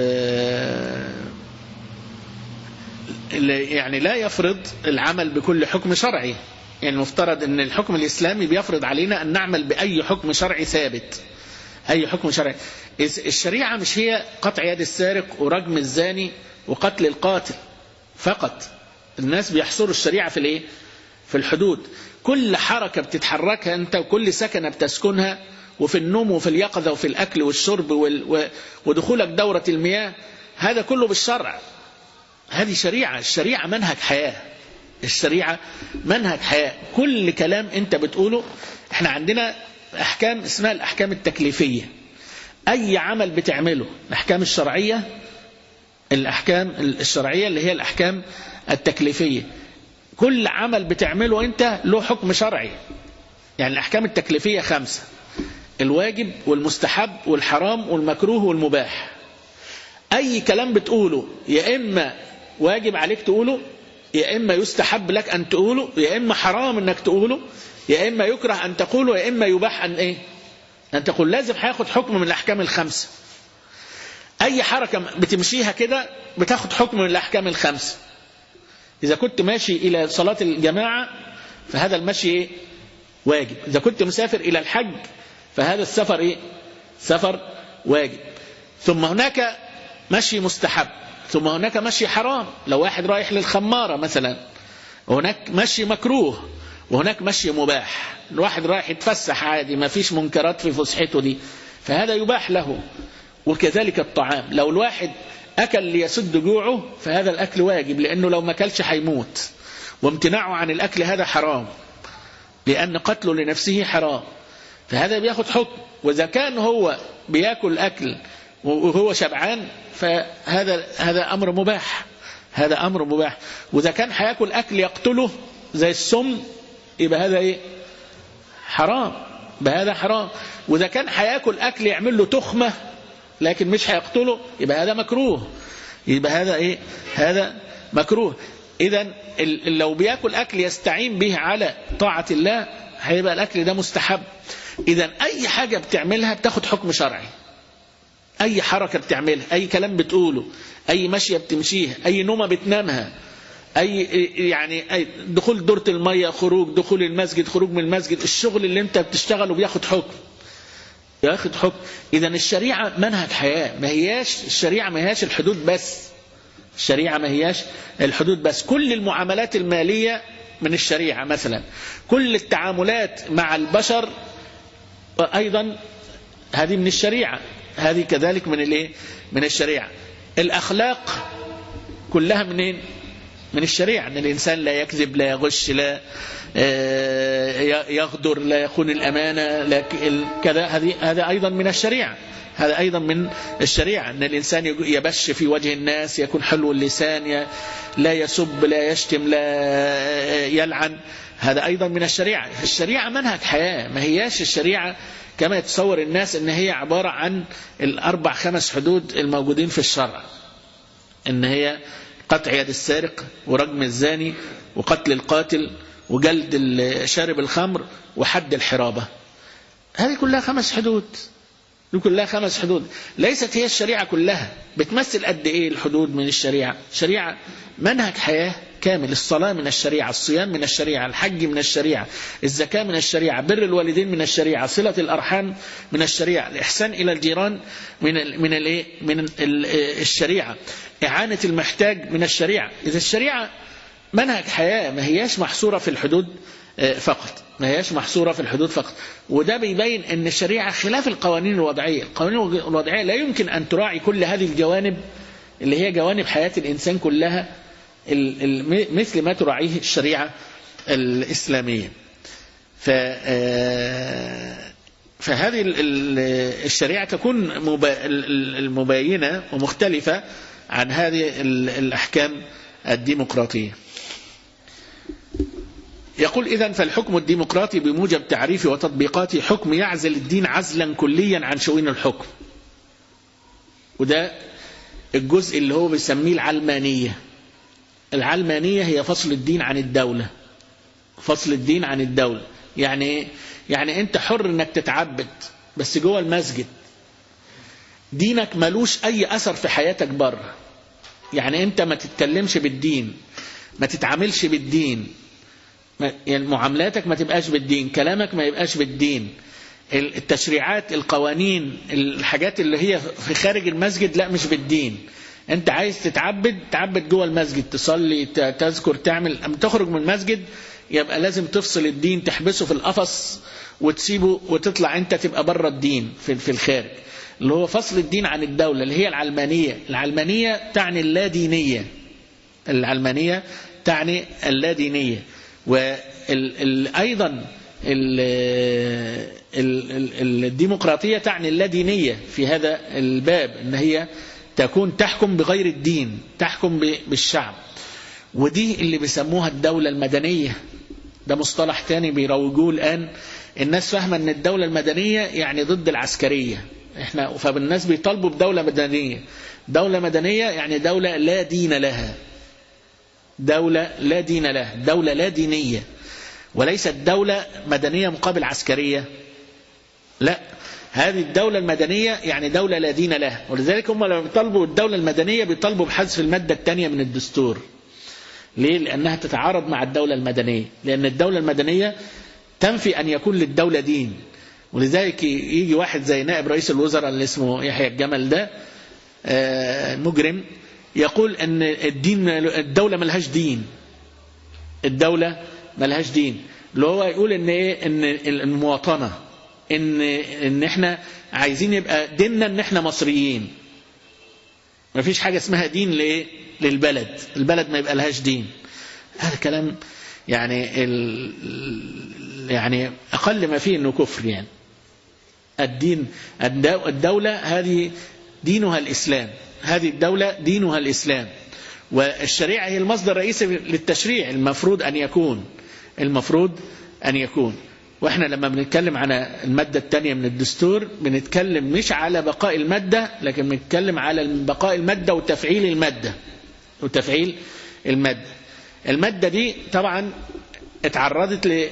يعني لا يفرض العمل بكل حكم شرعي. يعني المفترض أن الحكم الإسلامي بيفرض علينا أن نعمل بأي حكم شرعي ثابت، أي حكم شرعي. الشريعة مش هي قطع يد السارق ورجم الزاني وقتل القاتل فقط. الناس بيحصروا الشريعة في الايه؟ في الحدود. كل حركة بتتحركها أنت وكل سكنة بتسكنها، وفي النوم وفي اليقظة وفي الأكل والشرب وال... ودخولك دورة المياه، هذا كله بالشرع. هذه شريعة. الشريعة منهج حياة، الشريعة منهج حياة. كل كلام أنت بتقوله، احنا عندنا أحكام اسمها الأحكام التكليفية. أي عمل بتعمله الأحكام الشرعية، الأحكام الشرعية اللي هي الأحكام التكليفية، كل عمل بتعمله أنت له حكم شرعي. يعني الأحكام التكليفية خمسة: الواجب والمستحب والحرام والمكروه والمباح. أي كلام بتقوله يا إما واجب عليك تقوله، يا إما يستحب لك أن تقوله، يا إما حرام أنك تقوله، يا إما يكره أن تقوله، يا إما يباح أن إيه؟ أن تقول. لازم هياخد حكم من الأحكام الخمسة. أي حركة بتمشيها كده بتاخد حكم من الأحكام الخمسة. إذا كنت ماشي إلى صلاة الجماعة فهذا المشي إيه؟ واجب. إذا كنت مسافر إلى الحج فهذا السفر إيه؟ سفر واجب. ثم هناك مشي مستحب، ثم هناك مشي حرام لو واحد رايح للخمارة مثلا، وهناك مشي مكروه، وهناك مشي مباح. الواحد رايح يتفسح عادي ما فيش منكرات في فسحته دي، فهذا يباح له. وكذلك الطعام، لو الواحد أكل ليسد جوعه فهذا الأكل واجب، لأنه لو ما أكلش هيموت، وامتناعه عن الأكل هذا حرام، لأن قتله لنفسه حرام، فهذا بياخد حكم. وإذا كان هو بياكل أكل وهو شبعان فهذا هذا أمر مباح، هذا أمر مباح. وإذا كان هياكل أكل يقتله زي السم يبقى هذا إيه؟ حرام، بهذا حرام. وإذا كان هياكل أكل يعمل له تخمة لكن مش هيقتله يبقى هذا مكروه، يبقى هذا إيه؟ هذا مكروه. إذن لو بياكل أكل يستعين به على طاعة الله هيبقى الأكل ده مستحب. إذن أي حاجة بتعملها بتاخد حكم شرعي. أي حركة بتعملها، أي كلام بتقوله، أي مشية بتمشيها، أي نومة بتنامها، أي يعني أي دخول دورة المية، خروج، دخول المسجد، خروج من المسجد، الشغل اللي أنت بتشتغله بياخد حكم، بياخد حكم. إذا الشريعة منهج حياة، ما هياش الشريعة ما هياش الحدود بس، الشريعة ما هياش الحدود بس. كل المعاملات المالية من الشريعة مثلا، كل التعاملات مع البشر أيضا هذه من الشريعة، هذه كذلك من الايه؟ من الشريعة. الأخلاق كلها منين؟ من الشريعة، أن الإنسان لا يكذب، لا يغش، لا يغدر، لا يخون الأمانة، لا كذا، هذه هذا أيضا من الشريعة، هذا أيضا من الشريعة. أن الإنسان يبش في وجه الناس، يكون حلو اللسان، لا يسب، لا يشتم، لا يلعن، هذا أيضا من الشريعة. الشريعة منهج حياة، ما هياش الشريعة كما يتصور الناس ان هي عبارة عن الاربع خمس حدود الموجودين في الشرع، ان هي قطع يد السارق، ورجم الزاني، وقتل القاتل، وجلد شارب الخمر، وحد الحرابة. هذه كلها خمس حدود، دي كلها خمس حدود. ليست هي الشريعة كلها. بتمثل قد ايه الحدود من الشريعة؟ شريعة منهج حياة كامل. الصلاة من الشريعة، الصيام من الشريعة، الحج من الشريعة، الزكاة من الشريعة، بر الوالدين من الشريعة، صلة الأرحام من الشريعة، الإحسان إلى الجيران من ال من ال من ال الشريعة، إعانة المحتاج من الشريعة. إذا الشريعة منهج حياة، ما هياش محصورة في الحدود فقط، ما هياش محصورة في الحدود فقط. وده بيبين أن الشريعة خلاف القوانين الوضعية. القوانين الوضعية لا يمكن أن تراعي كل هذه الجوانب اللي هي جوانب حياة الإنسان كلها مثل ما تراعيه الشريعة الإسلامية. فهذه الشريعة تكون المباينة ومختلفة عن هذه الأحكام الديمقراطية. يقول إذن فالحكم الديمقراطي بموجب تعريفه وتطبيقاته حكم يعزل الدين عزلا كليا عن شؤون الحكم. وده الجزء اللي هو بيسميه العلمانية. العلمانية هي فصل الدين عن الدولة، فصل الدين عن الدولة. يعني ايه؟ يعني انت حر انك تتعبد بس جوه المسجد، دينك ملوش اي اثر في حياتك بره. يعني انت ما تتكلمش بالدين، ما تتعاملش بالدين، يعني معاملاتك ما تبقاش بالدين، كلامك ما يبقاش بالدين، التشريعات، القوانين، الحاجات اللي هي في خارج المسجد لا مش بالدين. انت عايز تتعبد، تعبد جوه المسجد، تصلي، تذكر، تعمل. اما تخرج من المسجد يبقى لازم تفصل الدين، تحبسه في القفص وتسيبه وتطلع انت تبقى بره الدين في في الخارج، اللي هو فصل الدين عن الدولة، اللي هي العلمانية. العلمانية تعني اللادينية، العلمانية تعني اللادينية. وأيضا الديمقراطية تعني اللادينية في هذا الباب، ان هي تكون تحكم بغير الدين، تحكم بالشعب. ودي اللي بيسموها الدولة المدنية. ده مصطلح تاني بيروجوه الآن. الناس فاهمة ان الدولة المدنية يعني ضد العسكرية، احنا فالناس بيطالبوا بدولة مدنية. دولة مدنية يعني دولة لا دين لها، دولة لا دين لها، دولة لا دينية، وليست دولة مدنية مقابل عسكرية. لا، هذه الدولة المدنية يعني دولة لا دين لها. ولذلك هم لما بيطالبوا الدولة المدنية بيطالبوا بحذف المادة الثانية من الدستور. ليه؟ لأنها تتعارض مع الدولة المدنية، لأن الدولة المدنية تنفي أن يكون للدولة دين. ولذلك يجي واحد زي نائب رئيس الوزراء اللي اسمه يحيى الجمل ده مجرم، يقول أن الدين الدولة ملهاش دين، الدولة ملهاش دين، اللي هو يقول أن إيه؟ أن المواطنة، ان ان احنا عايزين يبقى ديننا ان احنا مصريين. ما فيش حاجة اسمها دين لايه؟ للبلد، البلد ما يبقى لهاش دين. هذا كلام يعني ال يعني اقل ما فيه انه كفر. يعني الدين الدولة هذه دينها الاسلام، هذه الدولة دينها الاسلام، والشريعة هي المصدر الرئيسي للتشريع. المفروض ان يكون المفروض ان يكون واحنا لما بنتكلم على المادة الثانية من الدستور بنتكلم مش على بقاء المادة، لكن بنتكلم على بقاء المادة وتفعيل المادة وتفعيل المادة. المادة دي طبعا اتعرضت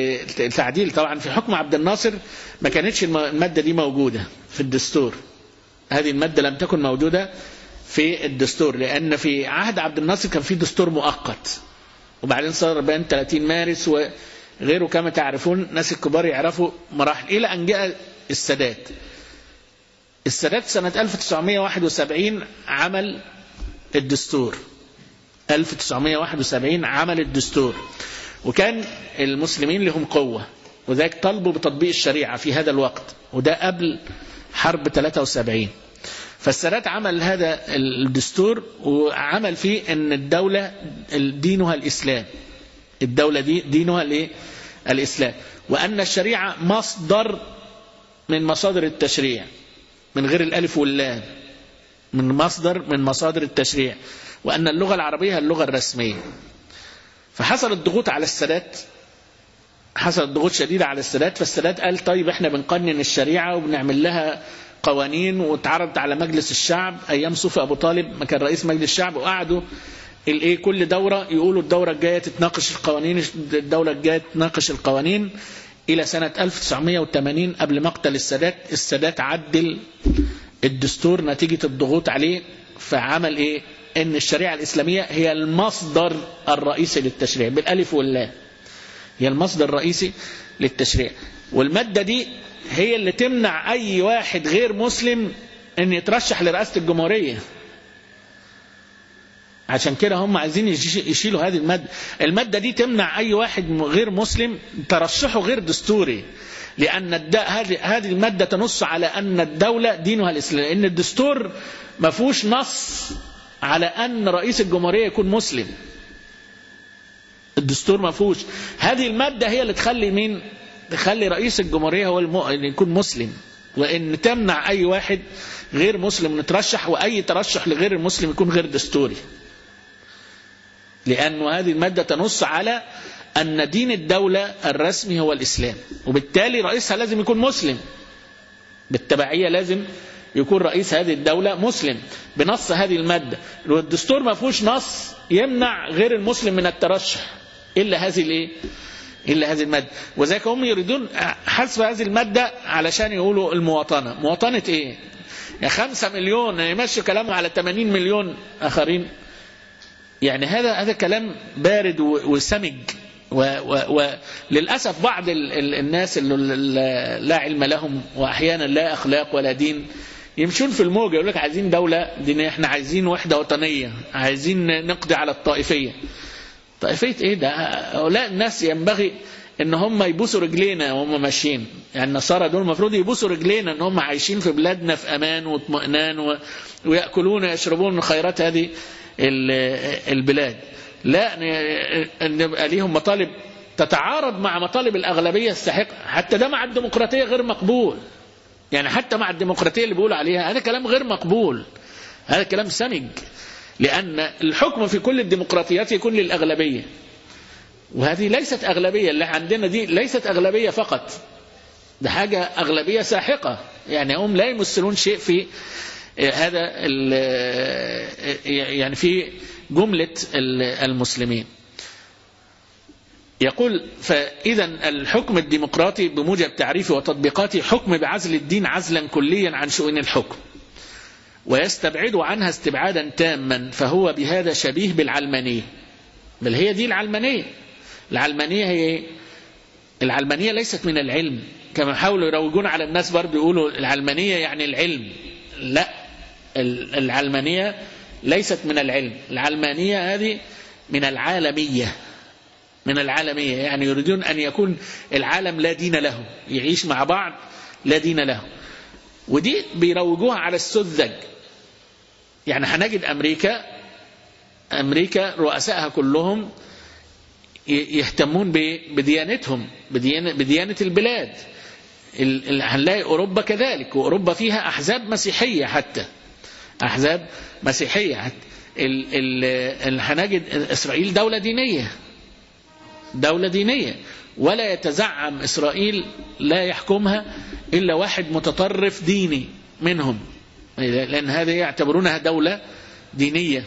لتعديل طبعا في حكم عبد الناصر، ما كانتش المادة دي موجودة في الدستور، هذه المادة لم تكن موجودة في الدستور، لأن في عهد عبد الناصر كان في دستور مؤقت، وبعدين صار بين ثلاثين مارس وغيره كما تعرفون، ناس الكبار يعرفوا مراحل، إلى أن جاء السادات. السادات سنة ألف وتسعمائة وواحد وسبعين عمل الدستور، ألف وتسعمائة وواحد وسبعين عمل الدستور، وكان المسلمين لهم قوة، وذلك طلبوا بتطبيق الشريعة في هذا الوقت، وده قبل حرب ثلاثة وسبعين. فالسادات عمل هذا الدستور وعمل فيه أن الدولة دينها الإسلام، الدولة دي دينها الايه؟ الإسلام، وأن الشريعة مصدر من مصادر التشريع من غير الألف واللام، من مصدر من مصادر التشريع، وأن اللغة العربية هي اللغة الرسمية. فحصلت ضغوط على السادات، حصلت ضغوط شديدة على السادات، فالسادات قال طيب احنا بنقنن الشريعة وبنعمل لها قوانين، واتعرضت على مجلس الشعب أيام صوفي أبو طالب ما كان رئيس مجلس الشعب، وقعدوا الايه كل دورة يقولوا الدورة الجاية تتناقش القوانين، الدورة الجاية تتناقش القوانين، إلى سنة ألف وتسعمائة وثمانين قبل مقتل السادات. السادات عدل الدستور نتيجة الضغوط عليه، فعمل ايه؟ ان الشريعة الإسلامية هي المصدر الرئيسي للتشريع بالألف واللام، هي المصدر الرئيسي للتشريع. والمادة دي هي اللي تمنع أي واحد غير مسلم أن يترشح لرئاسة الجمهورية. عشان كده هم عايزين يشيلوا هذه المادة. المادة دي تمنع أي واحد غير مسلم ترشحه غير دستوري، لأن هذه المادة تنص على أن الدولة دينها الإسلام، لأن الدستور ما فيهوش نص على أن رئيس الجمهورية يكون مسلم. الدستور ما فيهوش. هذه المادة هي اللي تخلي مين؟ تخلي رئيس الجمهورية هو الم... يكون مسلم، وإن تمنع أي واحد غير مسلم نترشح، وأي ترشح لغير المسلم يكون غير دستوري، لأن هذه المادة تنص على أن دين الدولة الرسمي هو الإسلام، وبالتالي رئيسها لازم يكون مسلم، بالتبعية لازم يكون رئيس هذه الدولة مسلم بنص هذه المادة. والدستور ما فيهوش نص يمنع غير المسلم من الترشح إلا هذه الإيه؟ إلا هذه المادة. وذلك هم يريدون حذف هذه المادة علشان يقولوا المواطنة. مواطنة إيه؟ يعني خمسة مليون يمشي كلامه على ثمانين مليون آخرين. يعني هذا هذا كلام بارد وسمج، وللأسف بعض ال ال الناس اللي لا علم لهم وأحيانا لا أخلاق ولا دين يمشون في الموجة، يقول لك عايزين دولة دينية، احنا عايزين وحدة وطنية، عايزين نقضي على الطائفية. طائفية ايه ده؟ هؤلاء الناس ينبغي ان هم يبوسوا رجلينا وهم ماشيين. يعني النصارى دول المفروض يبوسوا رجلينا ان هم عايشين في بلادنا في امان واطمئنان و... ويأكلون ويشربون من خيرات هذه البلاد. لا ان يبقى ليهم مطالب تتعارض مع مطالب الأغلبية الساحقة. حتى ده مع الديمقراطية غير مقبول. يعني حتى مع الديمقراطية اللي بيقولوا عليها هذا كلام غير مقبول، هذا كلام سمج، لأن الحكم في كل الديمقراطيات يكون للأغلبية، وهذه ليست أغلبية. اللي عندنا دي ليست أغلبية فقط، ده حاجة أغلبية ساحقة. يعني هم لا يمثلون شيء في هذا يعني في جملة المسلمين. يقول فإذا الحكم الديمقراطي بموجب تعريفه وتطبيقاته حكم بعزل الدين عزلا كليا عن شؤون الحكم، ويستبعد عنها استبعادا تاما، فهو بهذا شبيه بالعلمانية. بل هي دي العلمانية. العلمانية هي العلمانية ليست من العلم كما حاولوا يروجون على الناس، برضو يقولوا العلمانية يعني العلم. لا، العلمانية ليست من العلم. العلمانية هذه من العالمية، من العالمية. يعني يريدون أن يكون العالم لا دين له، يعيش مع بعض لا دين له. ودي بيروجوها على السذج. يعني هنجد أمريكا أمريكا رؤسائها كلهم يهتمون بديانتهم، بديانة, بديانة البلاد. هنلاقي أوروبا كذلك، وأوروبا فيها أحزاب مسيحية، حتى أحزاب مسيحية حتى. هنجد إسرائيل دولة دينية، دولة دينية، ولا يتزعم إسرائيل لا يحكمها إلا واحد متطرف ديني منهم، لأن هذا يعتبرونها دولة دينية.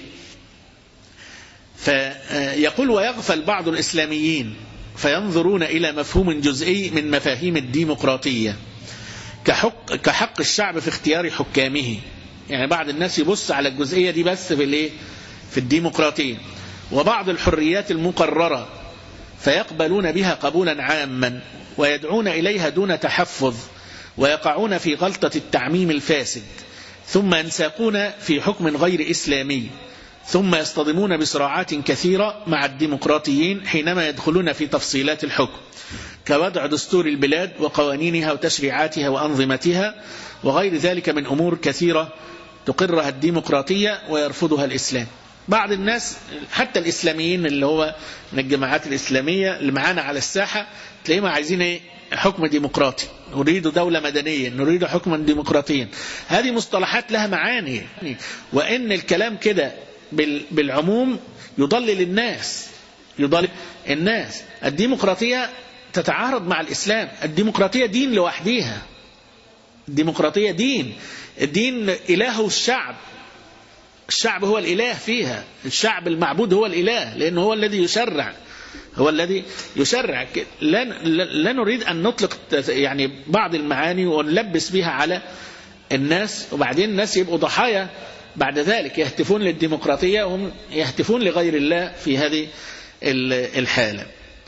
فيقول ويغفل بعض الإسلاميين فينظرون إلى مفهوم جزئي من مفاهيم الديمقراطية كحق, كحق الشعب في اختيار حكامه، يعني بعض الناس يبص على الجزئية دي بس في الايه في الديمقراطية. وبعض الحريات المقررة فيقبلون بها قبولا عاما ويدعون إليها دون تحفظ، ويقعون في غلطة التعميم الفاسد، ثم ينساقون في حكم غير إسلامي، ثم يصطدمون بصراعات كثيرة مع الديمقراطيين حينما يدخلون في تفصيلات الحكم، كوضع دستور البلاد وقوانينها وتشريعاتها وأنظمتها وغير ذلك من أمور كثيرة تقرها الديمقراطية ويرفضها الإسلام. بعض الناس حتى الإسلاميين اللي هو من الجماعات الإسلامية اللي معانا على الساحة تلاقيهم عايزين ايه؟ حكم ديمقراطي، نريد دولة مدنية، نريد حكما ديمقراطيا. هذه مصطلحات لها معاني، وإن الكلام كده بالعموم يضلل الناس يضلل الناس. الديمقراطية تتعارض مع الإسلام. الديمقراطية دين لوحديها، الديمقراطية دين، الدين إلهه الشعب، الشعب هو الإله فيها، الشعب المعبود هو الإله، لأنه هو الذي يشرع هو الذي يشرع. لا, لا نريد أن نطلق يعني بعض المعاني ونلبس بها على الناس، وبعدين الناس يبقوا ضحايا بعد ذلك، يهتفون للديمقراطية وهم يهتفون لغير الله في هذه الحالة.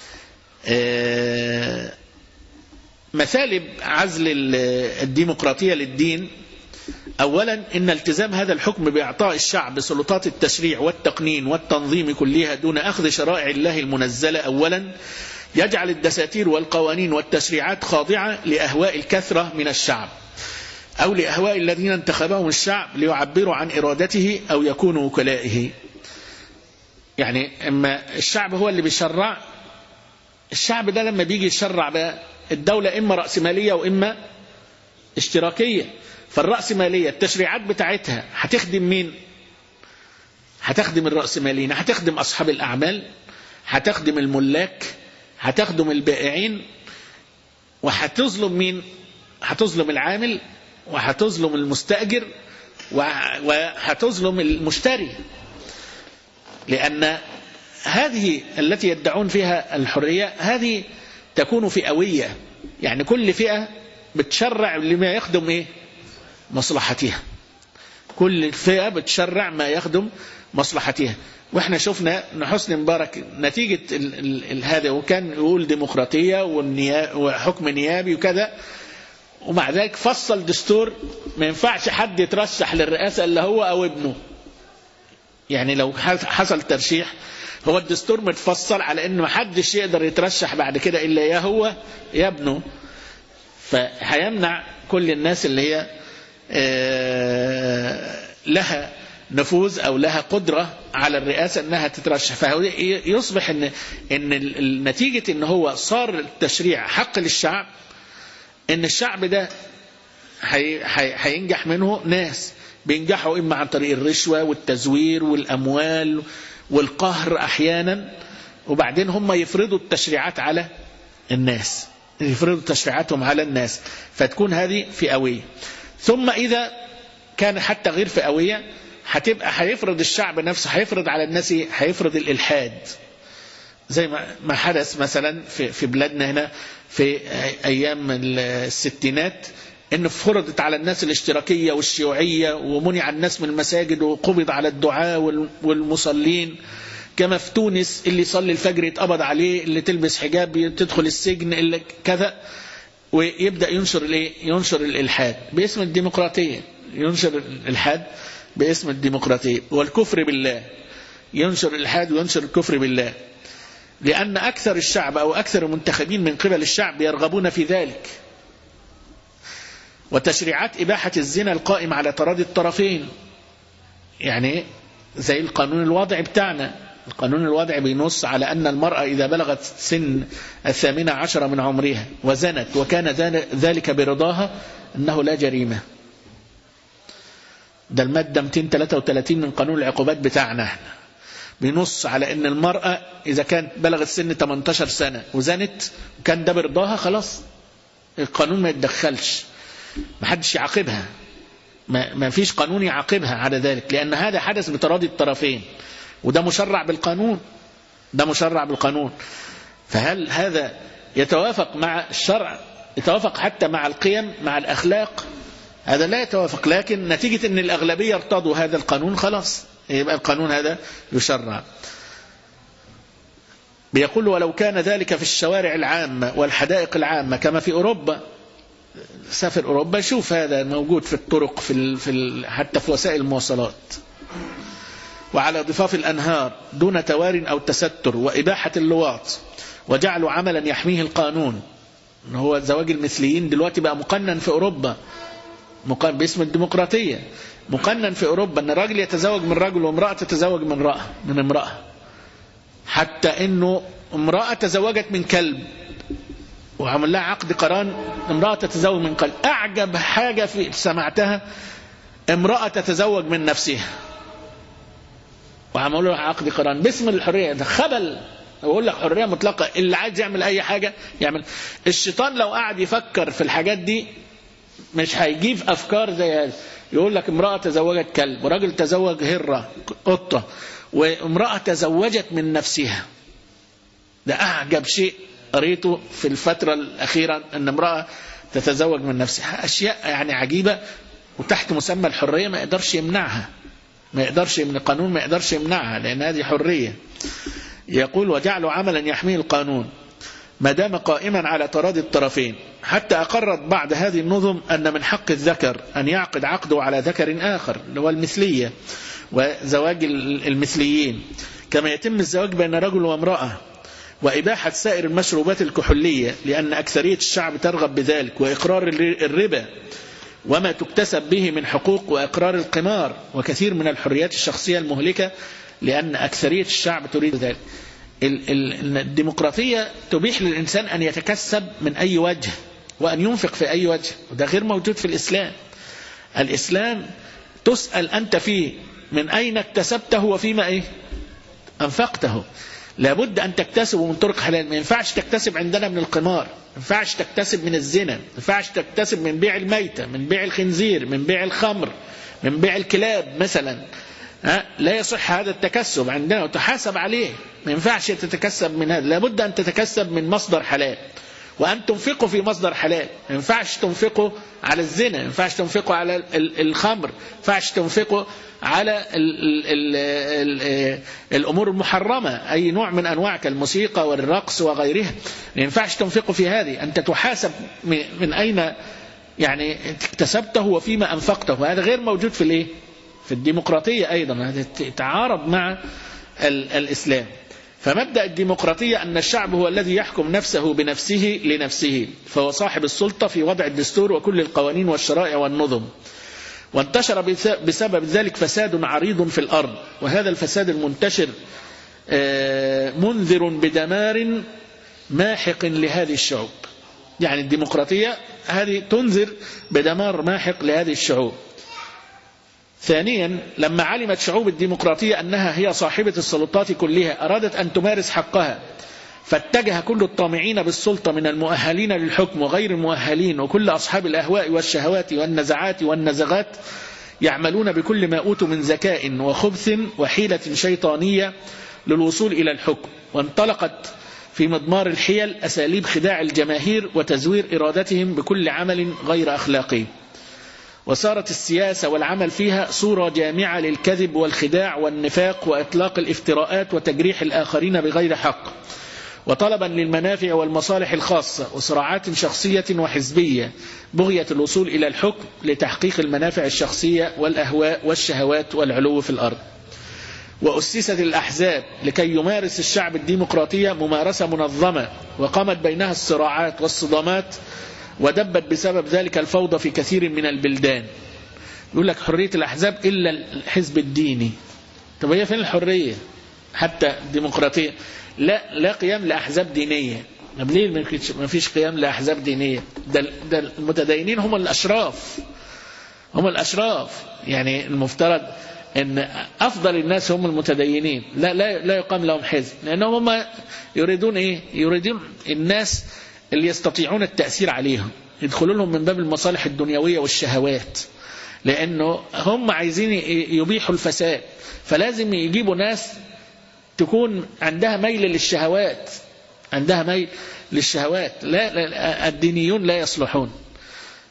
مثالب عزل الديمقراطية للدين: أولا، إن التزام هذا الحكم بإعطاء الشعب سلطات التشريع والتقنين والتنظيم كلها دون أخذ شرائع الله المنزلة أولا يجعل الدساتير والقوانين والتشريعات خاضعة لأهواء الكثرة من الشعب أو لأهواء الذين انتخبهم الشعب ليعبروا عن إرادته أو يكونوا وكلائه. يعني إما الشعب هو اللي بيشرع، الشعب ده لما بيجي يشرع بقى الدولة إما رأسمالية وإما اشتراكية. فالرأسمالية التشريعات بتاعتها هتخدم مين؟ هتخدم الرأسماليين، هتخدم أصحاب الأعمال، هتخدم الملاك، هتخدم البائعين، وهتظلم مين؟ هتظلم العامل، وهتظلم المستأجر، وهتظلم المشتري. لأن هذه التي يدعون فيها الحرية هذه تكون فئوية، يعني كل فئة بتشرع لما يخدم إيه؟ مصلحتها. كل فئة بتشرع ما يخدم مصلحتها. واحنا شفنا ان حسني مبارك نتيجة هذا، وكان يقول ديمقراطية وحكم نيابي وكذا، ومع ذلك فصل دستور ما ينفعش حد يترشح للرئاسة الا هو او ابنه. يعني لو حصل ترشيح، هو الدستور متفصل على ان ما حدش يقدر يترشح بعد كده الا يا هو يا ابنه. فهيمنع كل الناس اللي هي لها نفوذ أو لها قدرة على الرئاسة أنها تترشح. فيصبح إن إن النتيجة إن هو صار التشريع حق للشعب، إن الشعب ده هينجح منه ناس بينجحوا إما عن طريق الرشوة والتزوير والأموال والقهر أحيانا، وبعدين هم يفرضوا التشريعات على الناس، يفرضوا تشريعاتهم على الناس، فتكون هذه فئوية. ثم إذا كان حتى غير فئوية هتبقى هيفرض الشعب نفسه، هيفرض على الناس، هيفرض الإلحاد، زي ما حدث مثلا في في بلادنا هنا في أيام الستينات، إن فرضت على الناس الاشتراكية والشيوعية، ومنع الناس من المساجد، وقبض على الدعاة والمصلين. كما في تونس اللي يصلي الفجر يتقبض عليه، اللي تلبس حجاب تدخل السجن، اللي كذا، ويبدأ ينشر الايه؟ ينشر الإلحاد باسم الديمقراطية، ينشر الإلحاد باسم الديمقراطية والكفر بالله، ينشر الإلحاد وينشر الكفر بالله، لأن أكثر الشعب أو أكثر المنتخبين من قبل الشعب يرغبون في ذلك. وتشريعات إباحة الزنا القائم على تراضي الطرفين، يعني زي القانون الوضعي بتاعنا. القانون الوضعي بينص على أن المرأة إذا بلغت سن الثامنة عشرة من عمرها وزنت وكان ذلك برضاها أنه لا جريمة. ده المادة مئتين وثلاثة وثلاثين من قانون العقوبات بتاعنا احنا، بينص على أن المرأة إذا كانت بلغت سن ثمانية عشر سنة وزنت وكان ده برضاها، خلاص القانون ما يتدخلش، ما حدش يعاقبها، ما, ما فيش قانون يعاقبها على ذلك، لأن هذا حدث بتراضي الطرفين، وده مشرع بالقانون، ده مشرع بالقانون. فهل هذا يتوافق مع الشرع؟ يتوافق حتى مع القيم، مع الأخلاق؟ هذا لا يتوافق، لكن نتيجة أن الأغلبية ارتضوا هذا القانون خلاص يبقى القانون هذا يشرع. بيقول ولو كان ذلك في الشوارع العامة والحدائق العامة كما في أوروبا، سافر أوروبا يشوف هذا موجود في الطرق في ال في ال حتى في وسائل المواصلات، وعلى ضفاف الأنهار دون توار أو تستر، وإباحة اللواط وجعلوا عملا يحميه القانون. هو زواج المثليين دلوقتي بقى مقنن في أوروبا، مقنن باسم الديمقراطية، مقنن في أوروبا أن الراجل يتزوج من رجل وامرأة تتزوج من امرأة من امرأة، حتى أنه امرأة تزوجت من كلب وعمل لها عقد قران، امرأة تتزوج من كلب. أعجب حاجة في سمعتها امرأة تتزوج من نفسها وعملوا لها عقد قران باسم الحرية. ده خبل. بقول لك حرية مطلقة، اللي عايز يعمل أي حاجة يعمل. الشيطان لو قاعد يفكر في الحاجات دي مش هيجيب أفكار زي هذا. يقول لك امرأة تزوجت كلب، وراجل تزوج هرة قطة، وامرأة تزوجت من نفسها. ده أعجب شيء قريته في الفترة الأخيرة، أن امرأة تتزوج من نفسها. أشياء يعني عجيبة، وتحت مسمى الحرية ما يقدرش يمنعها، ما يقدرش من القانون ما يقدرش يمنعها، لأن هذه حرية. يقول وجعلوا عملا يحميه القانون ما دام قائما على تراضي الطرفين، حتى أقرت بعض هذه النظم أن من حق الذكر أن يعقد عقده على ذكر آخر، اللي هو المثلية وزواج المثليين، كما يتم الزواج بين رجل وامرأة، وإباحة سائر المشروبات الكحولية لأن أكثرية الشعب ترغب بذلك، وإقرار الربا وما تكتسب به من حقوق، وإقرار القمار وكثير من الحريات الشخصية المهلكة لأن أكثرية الشعب تريد ذلك. الديمقراطية تبيح للإنسان أن يتكسب من أي وجه وأن ينفق في أي وجه، وده غير موجود في الإسلام. الإسلام تسأل أنت فيه من أين اكتسبته وفيما إيه أنفقته. لابد أن تكتسبه من طرق حلال. ما ينفعش تكتسب عندنا من القمار، ما ينفعش تكتسب من الزنا، ما ينفعش تكتسب من بيع الميتة، من بيع الخنزير، من بيع الخمر، من بيع الكلاب مثلا. لا يصح هذا التكسب عندنا وتحاسب عليه. ما ينفعش تتكسب من هذا، لابد أن تتكسب من مصدر حلال، وأن تنفقوا في مصدر حلال. ما ينفعش تنفقوا على الزنا، ما ينفعش تنفقوا على الخمر، ما ينفعش تنفقوا على ال ال ال الأمور المحرمة، أي نوع من أنواع كالموسيقى والرقص وغيرها. ما ينفعش تنفقوا في هذه. أنت تحاسب من أين يعني اكتسبته وفيما أنفقته، وهذا غير موجود في الايه في الديمقراطية أيضا. هذا يتعارض مع الإسلام. فمبدأ الديمقراطية أن الشعب هو الذي يحكم نفسه بنفسه لنفسه، فهو صاحب السلطة في وضع الدستور وكل القوانين والشرائع والنظم. وانتشر بسبب ذلك فساد عريض في الأرض، وهذا الفساد المنتشر منذر بدمار ماحق لهذه الشعوب. يعني الديمقراطية هذه تنذر بدمار ماحق لهذه الشعوب. ثانيا، لما علمت شعوب الديمقراطية أنها هي صاحبة السلطات كلها أرادت أن تمارس حقها، فاتجه كل الطامعين بالسلطة من المؤهلين للحكم وغير المؤهلين وكل أصحاب الأهواء والشهوات والنزعات والنزغات يعملون بكل ما أوتوا من ذكاء وخبث وحيلة شيطانية للوصول إلى الحكم. وانطلقت في مضمار الحيل أساليب خداع الجماهير وتزوير إرادتهم بكل عمل غير أخلاقي. وصارت السياسة والعمل فيها صورة جامعة للكذب والخداع والنفاق وإطلاق الافتراءات وتجريح الآخرين بغير حق، وطلبا للمنافع والمصالح الخاصة وصراعات شخصية وحزبية، بغية الوصول إلى الحكم لتحقيق المنافع الشخصية والأهواء والشهوات والعلو في الأرض. وأسست الأحزاب لكي يمارس الشعب الديمقراطية ممارسة منظمة، وقامت بينها الصراعات والصدامات، ودبت بسبب ذلك الفوضى في كثير من البلدان. يقول لك حرية الأحزاب إلا الحزب الديني. طب هي فين الحرية؟ حتى الديمقراطية لا لا قيام لأحزاب دينية. طب ليه ما فيش قيام لأحزاب دينية؟ ده, ده المتدينين هم الأشراف، هم الأشراف. يعني المفترض أن أفضل الناس هم المتدينين. لا لا لا يقام لهم حزب، لأنهم هم يريدون إيه؟ يريدون الناس اللي يستطيعون التأثير عليهم، يدخلوا لهم من باب المصالح الدنيوية والشهوات، لأنه هم عايزين يبيحوا الفساد، فلازم يجيبوا ناس تكون عندها ميل للشهوات، عندها ميل للشهوات. لا, لا الدينيون لا يصلحون.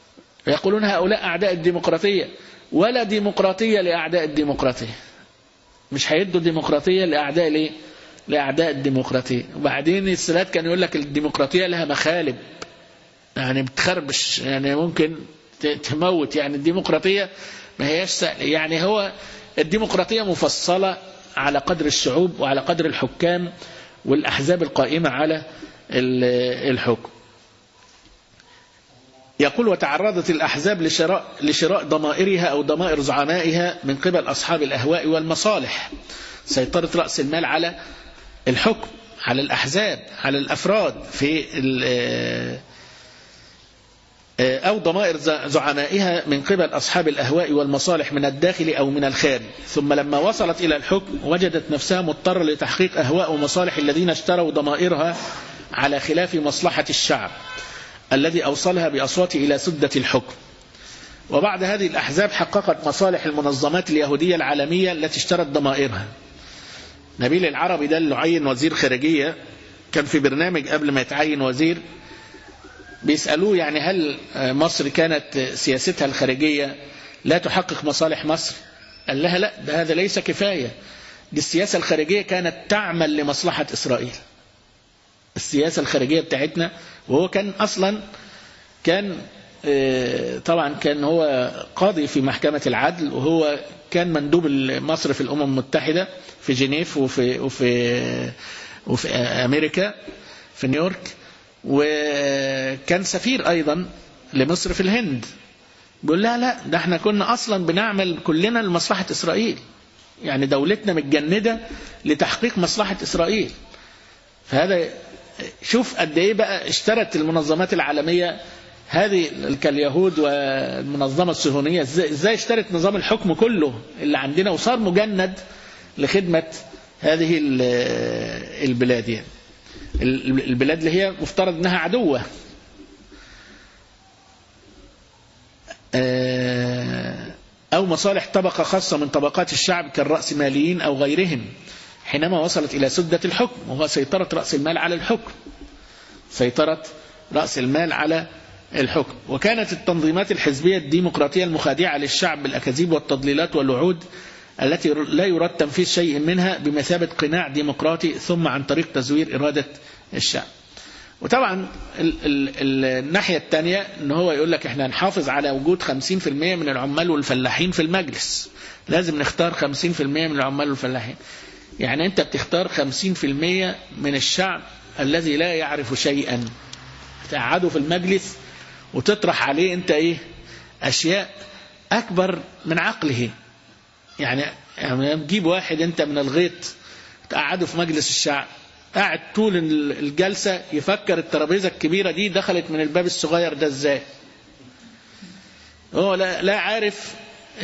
ويقولون هؤلاء أعداء الديمقراطية، ولا ديمقراطية لأعداء الديمقراطية، مش هيدوا ديمقراطية لأعداء ليه؟ لأعداء الديمقراطية. وبعدين السادات كان يقول لك الديمقراطية لها مخالب، يعني بتخربش، يعني ممكن تموت، يعني الديمقراطية ما هيش سهل. يعني هو الديمقراطية مفصلة على قدر الشعوب وعلى قدر الحكام والأحزاب القائمة على الحكم. يقول وتعرضت الأحزاب لشراء, لشراء ضمائرها أو ضمائر زعمائها من قبل أصحاب الأهواء والمصالح. سيطرة رأس المال على الحكم، على الأحزاب، على الأفراد في أو ضمائر زعمائها من قبل أصحاب الأهواء والمصالح من الداخل أو من الخارج. ثم لما وصلت إلى الحكم وجدت نفسها مضطرة لتحقيق أهواء ومصالح الذين اشتروا ضمائرها على خلاف مصلحة الشعب الذي أوصلها بأصواته إلى سدة الحكم. وبعد هذه الأحزاب حققت مصالح المنظمات اليهودية العالمية التي اشترت ضمائرها. نبيل العربي ده اللي عين وزير خارجية كان في برنامج قبل ما يتعين وزير بيسألوه يعني هل مصر كانت سياستها الخارجية لا تحقق مصالح مصر؟ قال لها لا، ده هذا ليس كفاية، دي السياسة الخارجية كانت تعمل لمصلحة إسرائيل. السياسة الخارجية بتاعتنا، وهو كان أصلا كان طبعا كان هو قاضي في محكمة العدل، وهو كان مندوب مصر في الأمم المتحدة في جنيف وفي, وفي, وفي أمريكا في نيويورك، وكان سفير أيضا لمصر في الهند. بيقول لا لا، ده احنا كنا أصلا بنعمل كلنا لمصلحة إسرائيل، يعني دولتنا متجندة لتحقيق مصلحة إسرائيل. فهذا شوف قد ايه بقى اشترت المنظمات العالمية هذه كاليهود والمنظمة الصهيونية، ازاي اشترت نظام الحكم كله اللي عندنا وصار مجند لخدمة هذه البلاد، يعني البلاد اللي هي مفترض انها عدوة. او مصالح طبقة خاصة من طبقات الشعب كالرأسماليين او غيرهم حينما وصلت إلى سدة الحكم، وهو سيطرة رأس المال على الحكم، سيطرة رأس المال على الحكم. وكانت التنظيمات الحزبية الديمقراطية المخادعة للشعب بالأكاذيب والتضليلات والوعود التي لا يراد تنفيذ شيء منها بمثابة قناع ديمقراطي ثم عن طريق تزوير إرادة الشعب. وطبعا ال ال الناحية الثانية ان هو يقول لك احنا نحافظ على وجود خمسين في المية من العمال والفلاحين في المجلس، لازم نختار خمسين في المية من العمال والفلاحين. يعني أنت بتختار خمسين في المية من الشعب الذي لا يعرف شيئا، تقعده في المجلس وتطرح عليه أنت إيه أشياء أكبر من عقله. يعني تجيب واحد أنت من الغيط تقعده في مجلس الشعب، قاعد طول الجلسة يفكر الترابيزة الكبيرة دي دخلت من الباب الصغير ده إزاي. هو لا, لا عارف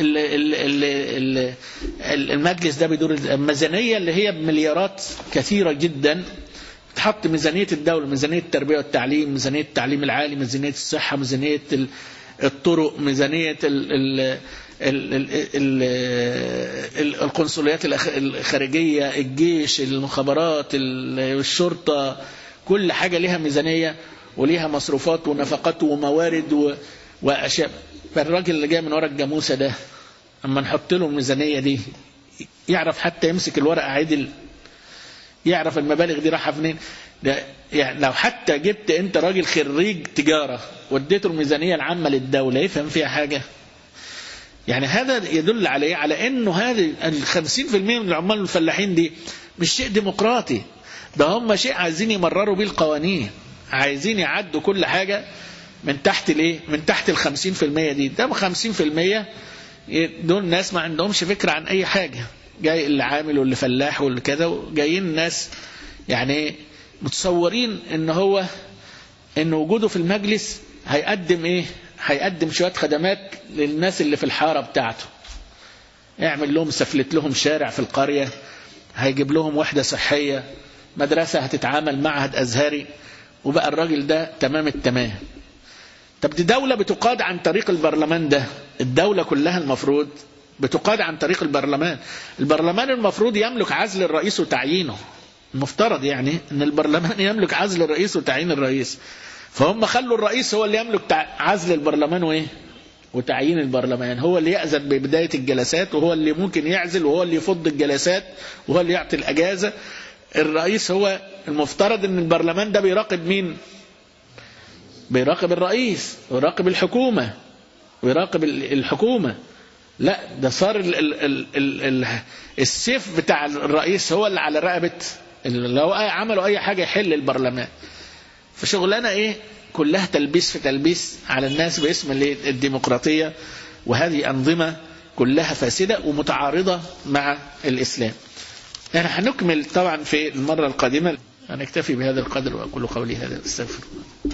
المجلس ده بيدور. الميزانية اللي هي بمليارات كثيرة جدا، تحط ميزانية الدولة، ميزانية التربية والتعليم، ميزانية التعليم العالي، ميزانية الصحة، ميزانية الطرق، ميزانية ال ال ال ال القنصليات الخارجية، الجيش، المخابرات، الشرطة، كل حاجة لها ميزانية وليها مصروفات ونفقات وموارد وأشياء. فالراجل اللي جاي من ورا الجاموسة ده اما نحط له الميزانية دي يعرف حتى يمسك الورقة عدل، يعرف المبالغ دي راحة فين. يعني لو حتى جبت انت راجل خريج تجارة وديته الميزانية العامة للدولة يفهم فيها حاجة؟ يعني هذا يدل عليه على انه هذه الخمسين في المية من العمال والفلاحين دي مش شيء ديمقراطي، ده هم شيء عايزين يمرروا بيه القوانين، عايزين يعدوا كل حاجة من تحت الايه، من تحت الخمسين في المية دي. ده خمسين في المية دول ناس ما عندهمش فكرة عن اي حاجة، جاي اللي عامل واللي فلاح واللي كذا، وجايين ناس يعني متصورين ان هو ان وجوده في المجلس هيقدم ايه، هيقدم شوية خدمات للناس اللي في الحارة بتاعته، يعمل لهم سفلت لهم شارع في القرية، هيجيب لهم وحدة صحية، مدرسة هتتعامل معهد أزهري، وبقى الراجل ده تمام التمام. طب دي دولة بتقاد عن طريق البرلمان، ده الدولة كلها المفروض بتقاد عن طريق البرلمان. البرلمان المفروض يملك عزل الرئيس وتعيينه، المفترض يعني ان البرلمان يملك عزل الرئيس وتعيين الرئيس، فهم خلوا الرئيس هو اللي يملك عزل البرلمان وايه وتعيين البرلمان، هو اللي يأذن ببداية الجلسات، وهو اللي ممكن يعزل، وهو اللي يفض الجلسات، وهو اللي يعطي الأجازة. الرئيس هو المفترض ان البرلمان ده بيراقب مين؟ بيراقب الرئيس ويراقب الحكومة ويراقب الحكومة. لا، ده صار ال ال ال ال ال السيف بتاع الرئيس هو اللي على رقبة، لو عملوا اي حاجة يحل البرلمان. فشغلنا ايه؟ كلها تلبيس في تلبيس على الناس باسم الديمقراطية، وهذه أنظمة كلها فاسدة ومتعارضة مع الإسلام. يعني هنكمل طبعا في المرة القادمة. هنكتفي بهذا القدر وأقول قولي هذا، استغفر الله.